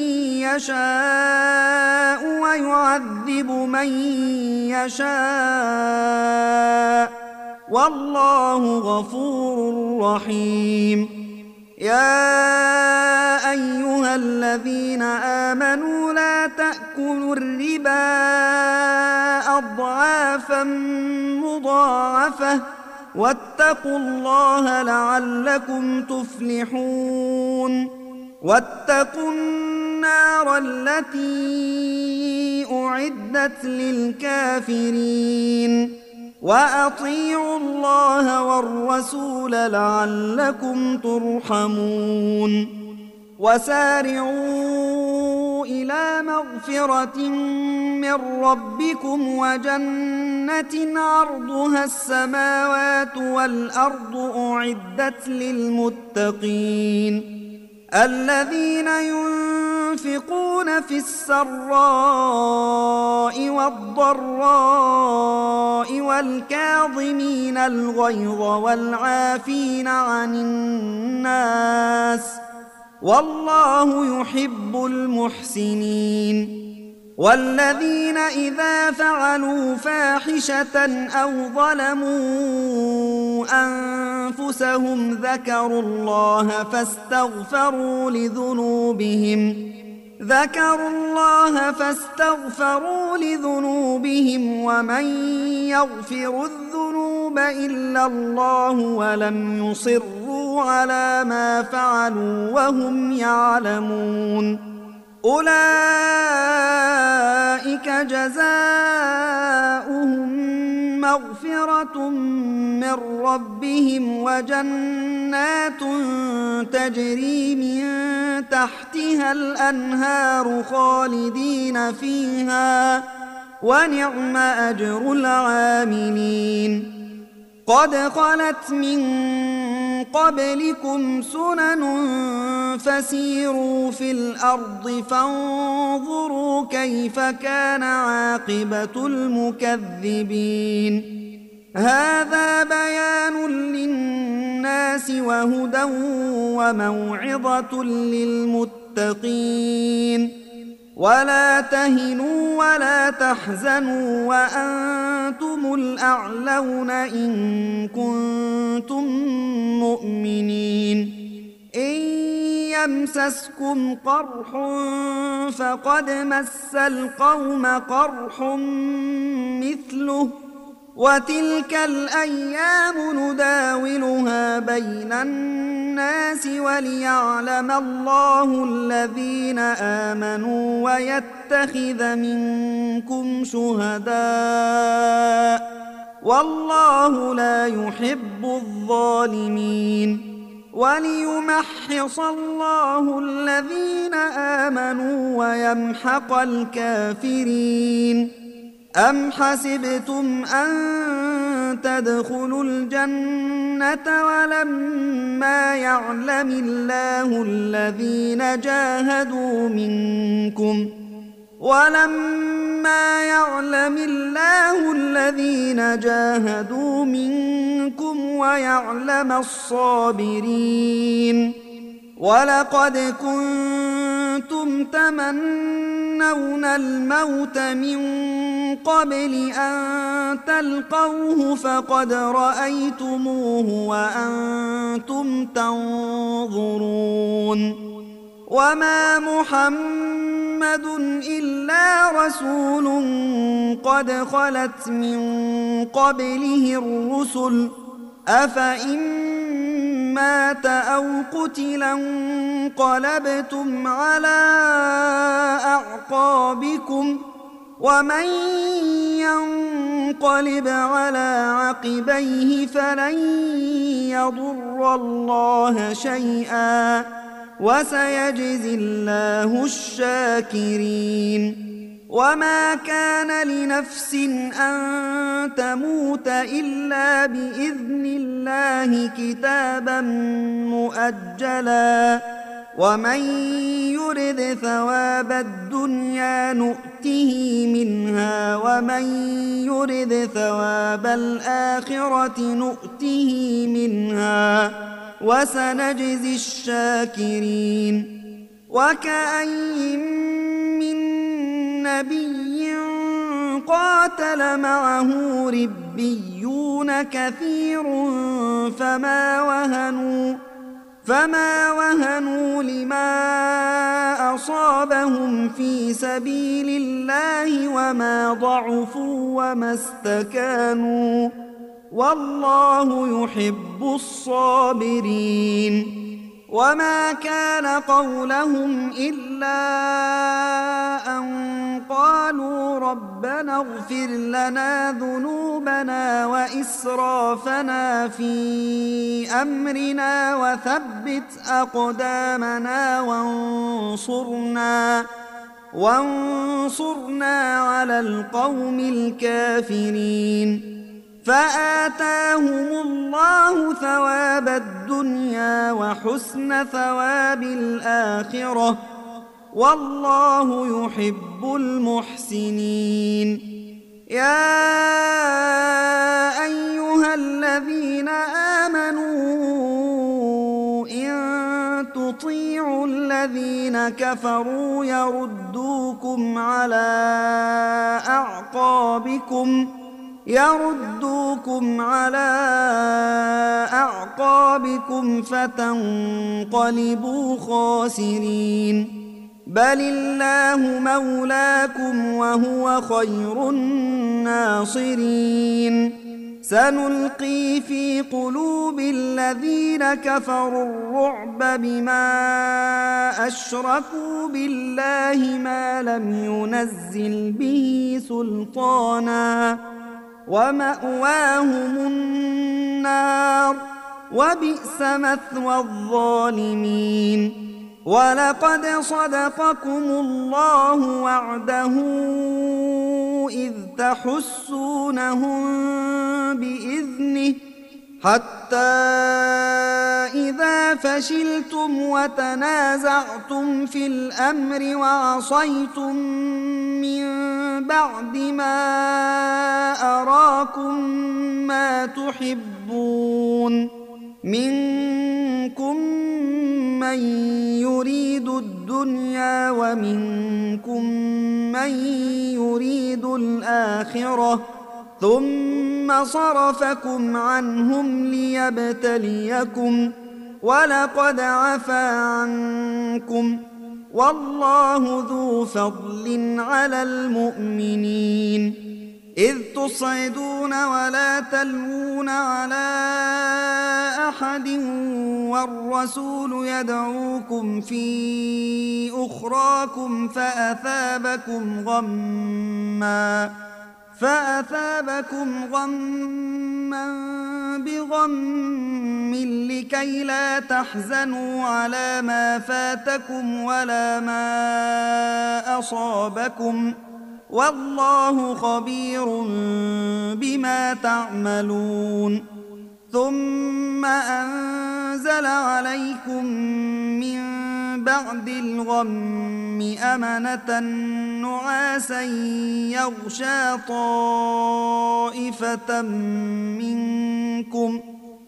يشاء ويعذب من يشاء والله غفور رحيم يا أيها الذين آمنوا لا تأكلوا الربا أضعافا مضاعفة واتقوا الله لعلكم تفلحون واتقوا النار التي أعدت للكافرين وأطيعوا الله والرسول لعلكم ترحمون وسارعوا إلى إلى مغفرة من ربكم وجنة عرضها السماوات والأرض أعدت للمتقين الذين ينفقون في السراء والضراء والكاظمين الغيظ والعافين عن الناس والله يحب المحسنين والذين إذا فعلوا فاحشة أو ظلموا أنفسهم ذكروا الله فاستغفروا لذنوبهم ذكروا الله فاستغفروا لذنوبهم ومن يغفر الذنوب إلا الله ولم يصروا على ما فعلوا وهم يعلمون أولئك جزاؤهم مغفرة من ربهم وجنات تجري من تحتها الأنهار خالدين فيها ونعم أجر العاملين قد خلت من قبلكم سنن فسيروا في الأرض فانظروا كيف كان عاقبة المكذبين هذا بيان للناس وهدى وموعظة للمتقين ولا تهنوا ولا تحزنوا وأنتم الأعلون إن كنتم مؤمنين إن يمسسكم قرح فقد مس القوم قرح مثله وتلك الأيام نداولها بين الناس وليعلم الله الذين آمنوا ويتخذ منكم شهداء والله لا يحب الظالمين وليمحص الله الذين آمنوا ويمحق الكافرين أم حسبتم أن تدخلوا الجنة ولما يعلم الله الذين جاهدوا منكم ولما يعلم الله الذين جاهدوا منكم ويعلم الصابرين ولقد كنتم تمنون الموت من قبل أن تلقوه فقد رأيتموه وأنتم تنظرون وما محمد إلا رسول قد خلت من قبله الرسل أفإن مات أو قتلا انقلبتم على أعقابكم ومن ينقلب على عقبيه فلن يضر الله شيئا وسيجزي الله الشاكرين وما كان لنفس أن تموت إلا بإذن الله كتابا مؤجلا ومن يرد ثواب الدنيا نؤته منها ومن يرد ثواب الآخرة نؤته منها وسنجزي الشاكرين وكأي من نبي قاتل معه ربيون كثير فما وهنوا فما وهنوا لما أصابهم في سبيل الله وما ضعفوا وما استكانوا والله يحب الصابرين وما كان قولهم إلا أن قالوا ربنا اغفر لنا ذنوبنا وإسرافنا في أمرنا وثبت أقدامنا وانصرنا وانصرنا على القوم الكافرين فآتاهم الله ثواب الدنيا وحسن ثواب الآخرة والله يحب المحسنين يا أيها الذين آمنوا إن تطيعوا الذين كفروا يردوكم على أعقابكم يردوكم على أعقابكم فتنقلبوا خاسرين بل الله مولاكم وهو خير الناصرين سنلقي في قلوب الذين كفروا الرعب بما أشركوا بالله ما لم ينزل به سلطانا ومأواهم النار وبئس مثوى الظالمين ولقد صدقكم الله وعده إذ تحسونهم بإذنه حتى إذا فشلتم وتنازعتم في الأمر وعصيتم من بعد ما أراكم ما تحبون منكم من يريد الدنيا ومنكم من يريد الآخرة ثم صرفكم عنهم ليبتليكم ولقد عفا عنكم والله ذو فضل على المؤمنين إذ تصعدون ولا تلوون على أحد والرسول يدعوكم في أخراكم فأثابكم غمّا فأثابكم غمّا بغمّ لكي لا تحزنوا على ما فاتكم ولا ما أصابكم والله خبير بما تعملون ثم أنزل عليكم من بعد الغم أمنة نعاسا يغشى طائفة منكم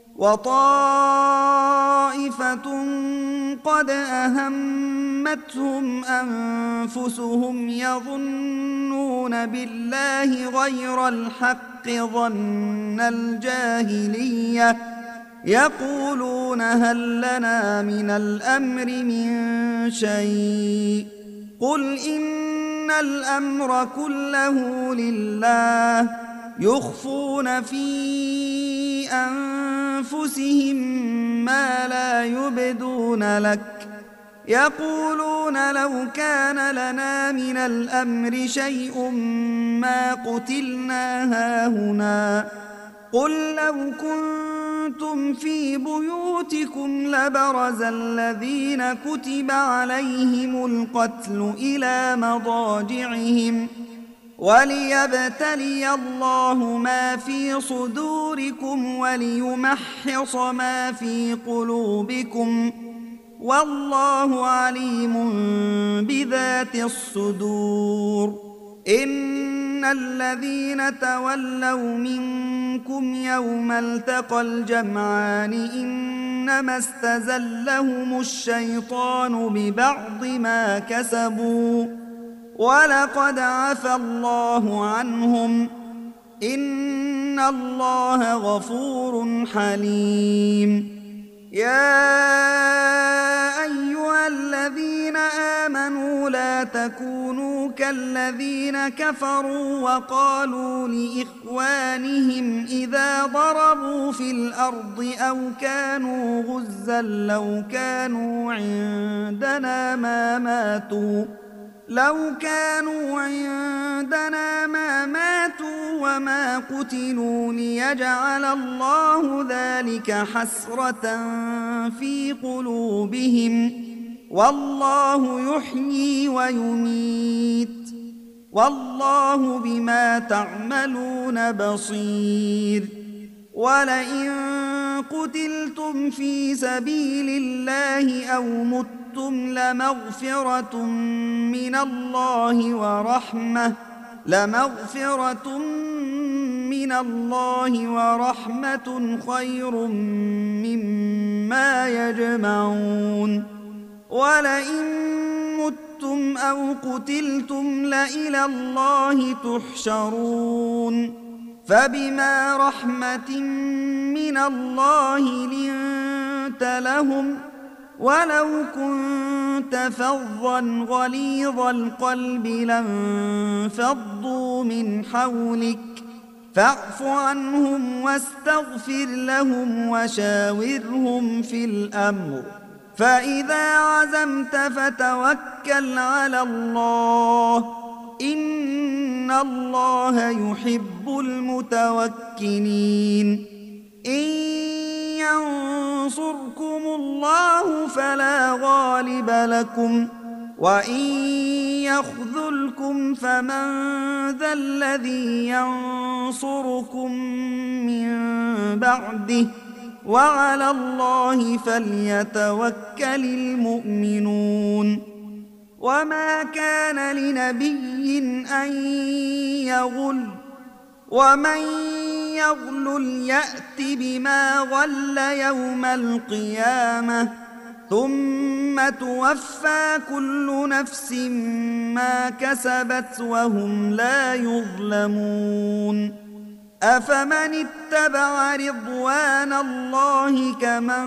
وطائفة قد أهمتهم أنفسهم يظنون بالله غير الحق ظن الجاهلية يقولون هل لنا من الأمر من شيء قل إن الأمر كله لله يخفون في أنفسهم ما لا يبدون لك يقولون لو كان لنا من الأمر شيء ما قتلنا هاهنا قل لو كنتم في بيوتكم لبرز الذين كتب عليهم القتل إلى مضاجعهم وليبتلي الله ما في صدوركم وليمحص ما في قلوبكم والله عليم بذات الصدور إن الذين تولوا منكم يوم التقى الجمعان إنما استزلهم الشيطان ببعض ما كسبوا ولقد عفى الله عنهم إن الله غفور حليم يا أيها الذين آمنوا لا تكونوا كالذين كفروا وقالوا لإخوانهم إذا ضربوا في الأرض أو كانوا غزا لو كانوا عندنا ما ماتوا لو كانوا عندنا ما ماتوا وما قتلوا ليجعل الله ذلك حسرة في قلوبهم والله يحيي ويميت والله بما تعملون بصير ولئن قتلتم في سبيل الله أو متم لمغفرة من الله ورحمة لمغفرة من الله ورحمة خير مما يجمعون ولئن متم أو قتلتم لإلى الله تحشرون فبما رحمة من الله لنت لهم ولو كنت فظا غليظ القلب لانفضوا من حولك فاعف عنهم واستغفر لهم وشاورهم في الأمر فإذا عزمت فتوكل على الله إن الله يحب المتوكلين إن ينصركم الله فلا غالب لكم وإن يخذلكم فمن ذا الذي ينصركم من بعده وعلى الله فليتوكل المؤمنون وما كان لنبي أن يغل ومن يغلل يأت بما غل يوم القيامة ثم توفى كل نفس ما كسبت وهم لا يظلمون أفمن اتبع رضوان الله كمن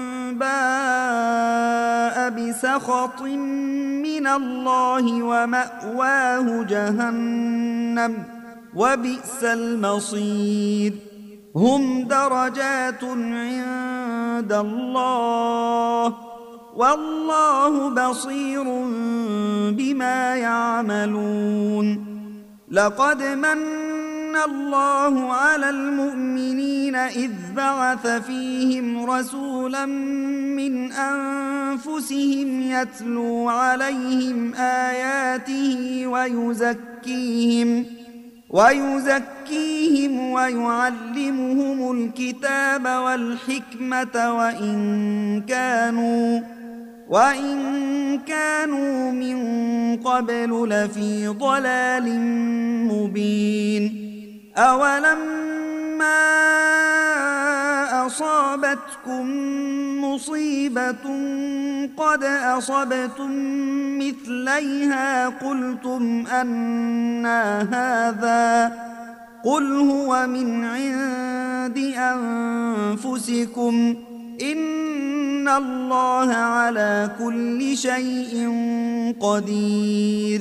باء بسخط من الله ومأواه جهنم وبئس المصير هم درجات عند الله والله بصير بما يعملون لقد من الله على المؤمنين إذ بعث فيهم رسولا من أنفسهم يتلو عليهم آياته ويزكيهم ويزكيهم ويعلمهم الكتاب والحكمة وإن كانوا وإن كانوا من قبل لفي ضلال مبين أولما أصابتكم مصيبة قد أصبتم مثليها قلتم أنى هذا قل هو من عند أنفسكم إن الله على كل شيء قدير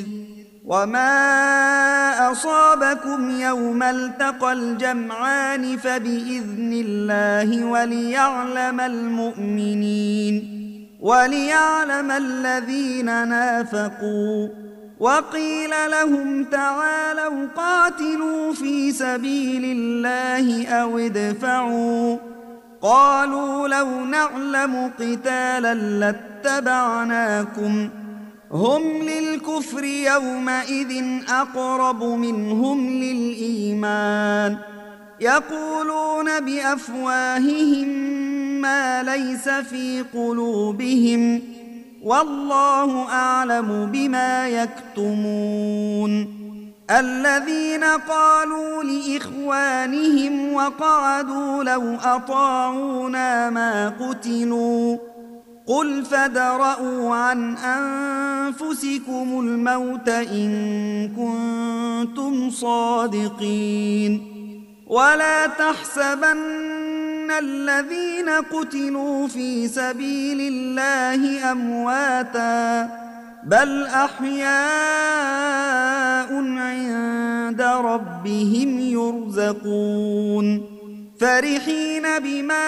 وما أصابكم يوم التقى الجمعان فبإذن الله وليعلم المؤمنين وليعلم الذين نافقوا وقيل لهم تعالوا قاتلوا في سبيل الله أو ادفعوا قالوا لو نعلم قتالا لاتبعناكم هم للكفر يومئذ أقرب منهم للإيمان يقولون بأفواههم ما ليس في قلوبهم والله أعلم بما يكتمون الذين قالوا لإخوانهم وقعدوا لو أطاعونا ما قتلوا قل فادرءوا عن أنفسكم الموت إن كنتم صادقين ولا تحسبن الذين قتلوا في سبيل الله أمواتا بل أحياء عند ربهم يرزقون فرحين بما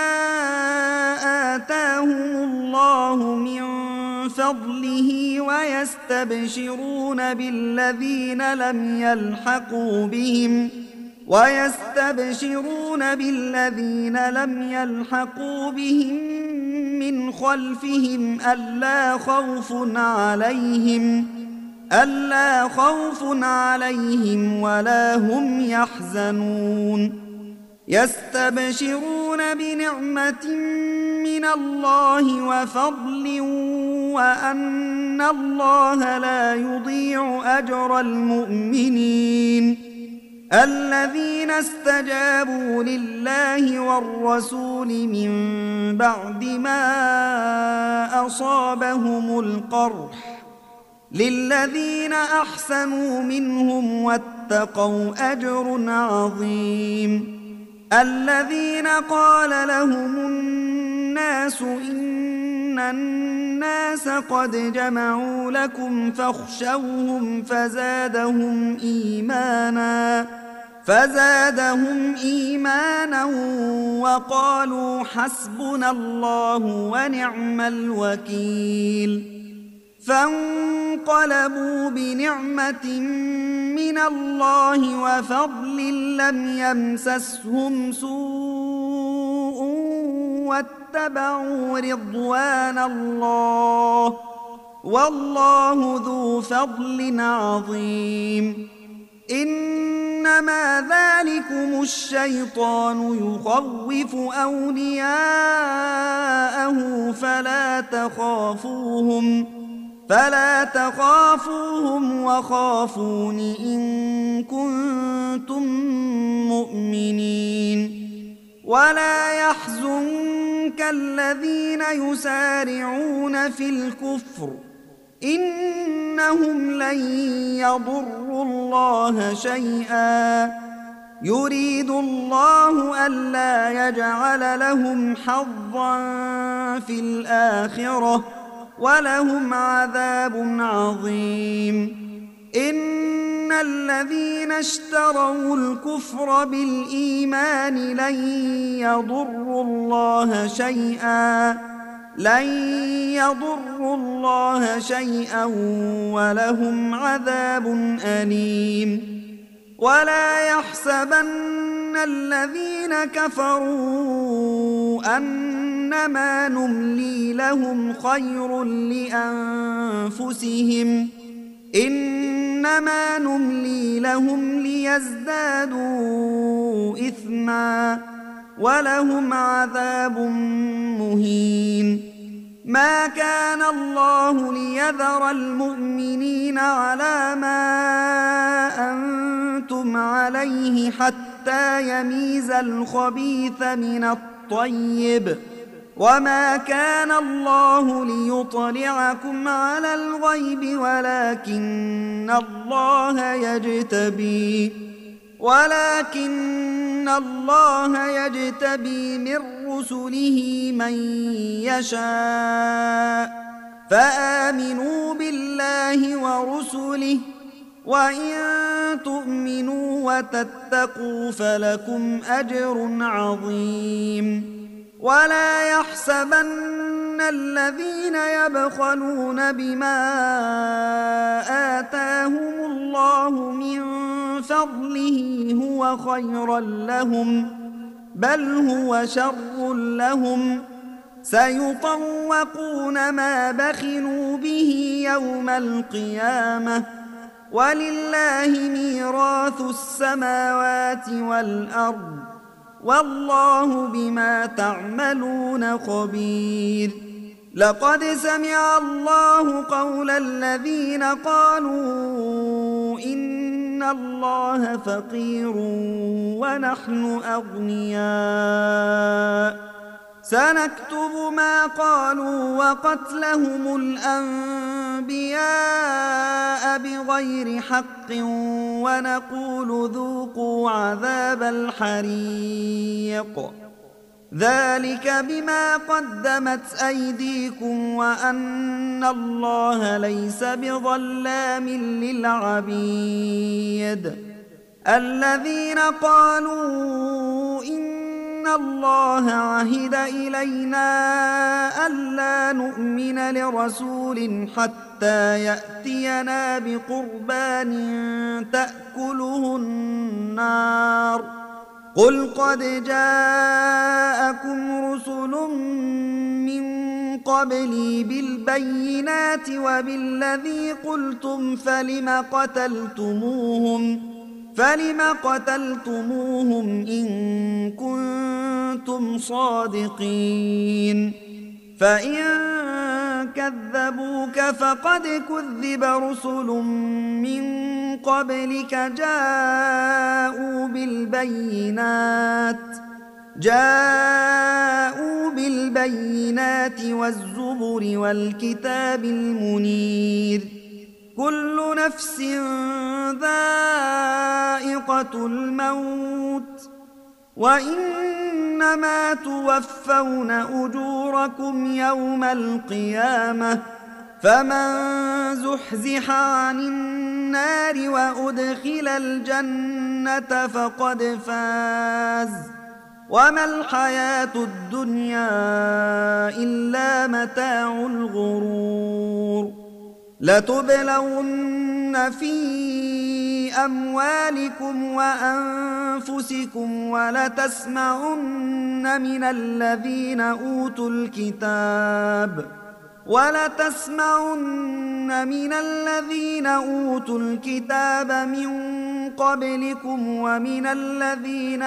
آتاهم الله من فضله ويستبشرون بالذين لم يلحقوا بهم ويستبشرون بالذين لم يلحقوا بهم من خلفهم ألا خوف عليهم ألا خوف عليهم ولا هم يحزنون يستبشرون بنعمة من الله وفضل وأن الله لا يضيع أجر المؤمنين الذين استجابوا لله والرسول من بعد ما أصابهم القرح للذين أحسنوا منهم واتقوا أجر عظيم الذين قال لهم الناس إن الناس قد جمعوا لكم فاخشوهم فزادهم إيمانا فزادهم إيمانا وقالوا حسبنا الله ونعم الوكيل فانقلبوا بنعمة من الله وفضل لم يمسسهم سوء واتبعوا رضوان الله والله ذو فضل عظيم إنما ذلكم الشيطان يخوف أولياءه فلا تخافوهم فلا تخافوهم وخافون إن كنتم مؤمنين ولا يحزنك الذين يسارعون في الكفر إنهم لن يضروا الله شيئا يريد الله ألا يجعل لهم حظا في الآخرة ولهم عذاب عظيم إن الذين اشتروا الكفر بالإيمان لن يضروا الله شيئا لن يضروا الله شيئا ولهم عذاب أليم ولا يحسبن الذين كفروا أنما نملي لهم خير لأنفسهم إنما نملي لهم ليزدادوا إثما ولهم عذاب مهين ما كان الله ليذر المؤمنين على ما أنتم عليه حتى يميز الخبيث من الطيب وما كان الله ليطلعكم على الغيب ولكن الله يجتبي ولكن الله يجتبي من رسله من يشاء فآمنوا بالله ورسله وإن تؤمنوا وتتقوا فلكم أجر عظيم ولا يحسبن الذين يبخلون بما آتاهم الله من فضله هو خيرا لهم بل هو شر لهم سيطوقون ما بخلوا به يوم القيامة ولله ميراث السماوات والأرض والله بما تعملون خبير لقد سمع الله قول الذين قالوا إن الله فقير ونحن أغنياء سنكتب ما قالوا وقتلهم الأنبياء بغير حق ونقول ذوقوا عذاب الحريق ذلك بما قدمت أيديكم وأن الله ليس بظلام للعبيد الذين قالوا إن إن الله عهد إلينا ألا نؤمن لرسول حتى يأتينا بقربان تأكله النار قل قد جاءكم رسل من قبلي بالبينات وبالذي قلتم فلم قتلتموهم فلم قتلتموهم إن كنتم صادقين فإن كذبوك فقد كذب رسل من قبلك جاءوا بالبينات جاءوا بالبينات والزبر والكتاب المنير كل نفس ذائقة الموت وإنما توفون أجوركم يوم القيامة فمن زحزح عن النار وأدخل الجنة فقد فاز وما الحياة الدنيا إلا متاع الغرور لتبلون في أموالكم وأنفسكم ولتسمعن من الذين أوتوا الكتاب ولتسمعن من الذين أوتوا الكتاب من قبلكم ومن الذين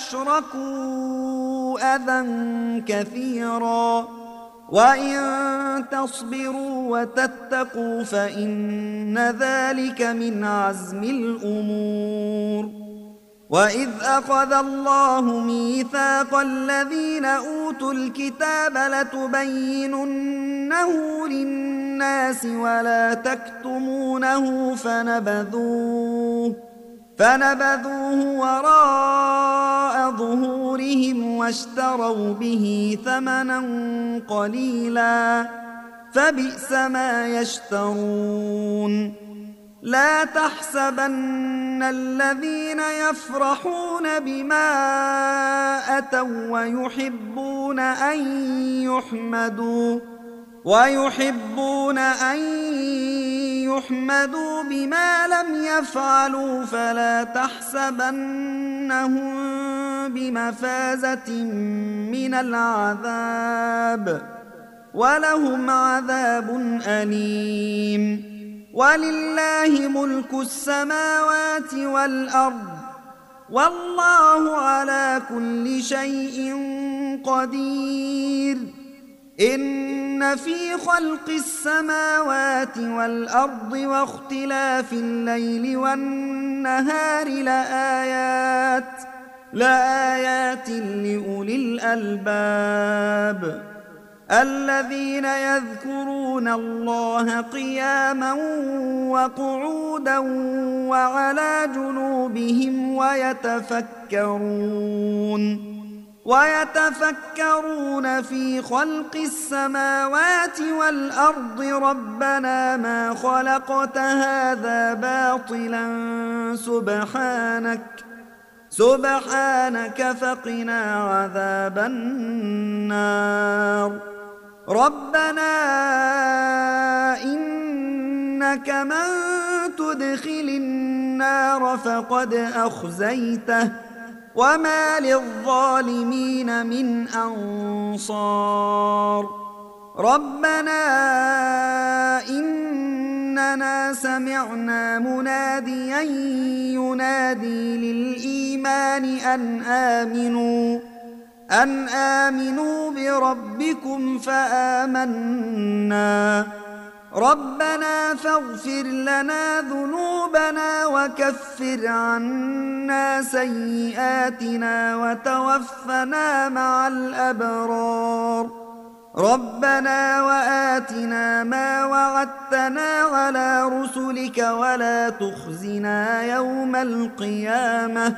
أشركوا أذى كثيرا وإن تصبروا وتتقوا فإن ذلك من عزم الأمور وإذ أخذ الله ميثاق الذين أوتوا الكتاب لتبيننه للناس ولا تكتمونه فنبذوه فنبذوه وراء ظهورهم واشتروا به ثمنا قليلا فبئس ما يشترون لا تحسبن الذين يفرحون بما أتوا ويحبون أن يحمدوا ويحبون أن يحمدوا بما لم يفعلوا فلا تحسبنهم بمفازة من العذاب ولهم عذاب أليم ولله ملك السماوات والأرض والله على كل شيء قدير إن في خلق السماوات والأرض واختلاف الليل والنهار لآيات لآيات لأولي الألباب الذين يذكرون الله قياما وقعودا وعلى جنوبهم ويتفكرون ويتفكرون في خلق السماوات والأرض ربنا ما خلقت هذا باطلا سبحانك سبحانك فقنا عذاب النار ربنا إنك من تدخل النار فقد أخزيته وما للظالمين من أنصار ربنا إننا سمعنا مناديا ينادي للإيمان أن آمنوا أن آمنوا بربكم فآمنا ربنا فاغفر لنا ذنوبنا وكفر عنا سيئاتنا وتوفنا مع الأبرار ربنا وآتنا ما وعدتنا على رسلك ولا تخزنا يوم القيامة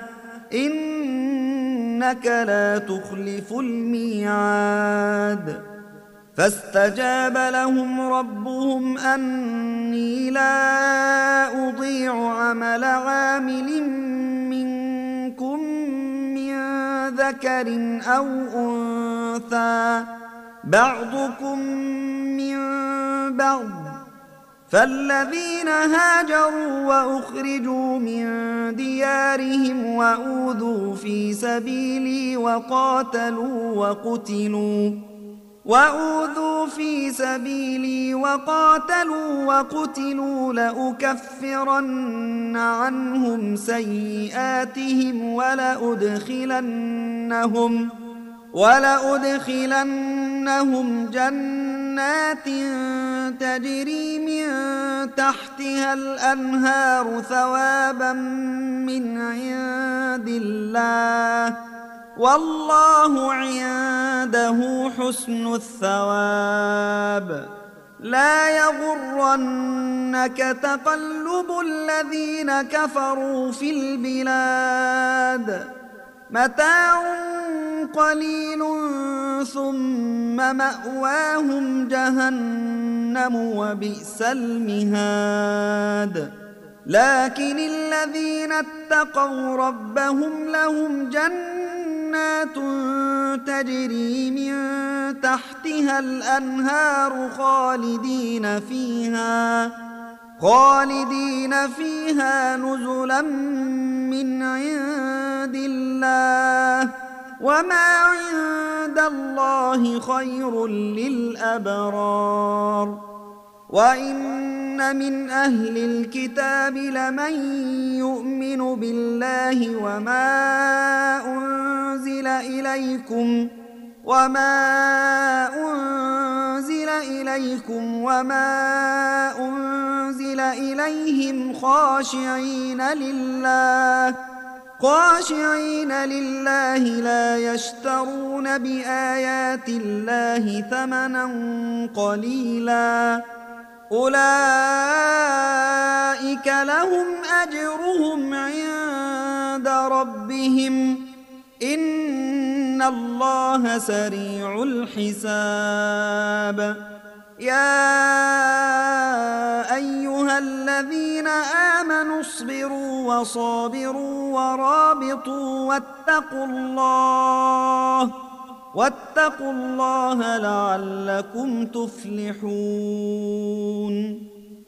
إنك لا تخلف الميعاد فاستجاب لهم ربهم أني لا أضيع عمل عامل منكم من ذكر أو أنثى بعضكم من بعض، فالذين هاجروا وأخرجوا من ديارهم وأوذوا في سبيلي وقاتلوا وقتلوا وأوذوا في سبيلي وقاتلوا وقتلوا لأكفرن عنهم سيئاتهم ولأدخلنهم ولأدخلنهم جنات تجري من تحتها الأنهار ثوابا من عند الله، والله عنده حسن الثواب. لا يغرنك تقلب الذين كفروا في البلاد، متاع قليل ثم مأواهم جهنم وبئس المهاد. لكن الذين اتقوا ربهم لهم جنات تجري من تحتها الأنهار خالدين فيها خالدين فيها نزلا من عند الله، وما عند الله خير للأبرار. وإن من أهل الكتاب لمن يؤمن بالله وما أنزل إليكم وما أنزل إليكم وما أنزل إليهم خاشعين لله خاشعين لله لا يشترون بآيات الله ثمنا قليلا، أولئك لهم أجرهم عند ربهم إن الله سريع الحساب. يا أيها الذين آمنوا اصبروا وصابروا ورابطوا واتقوا الله واتقوا الله لعلكم تفلحون.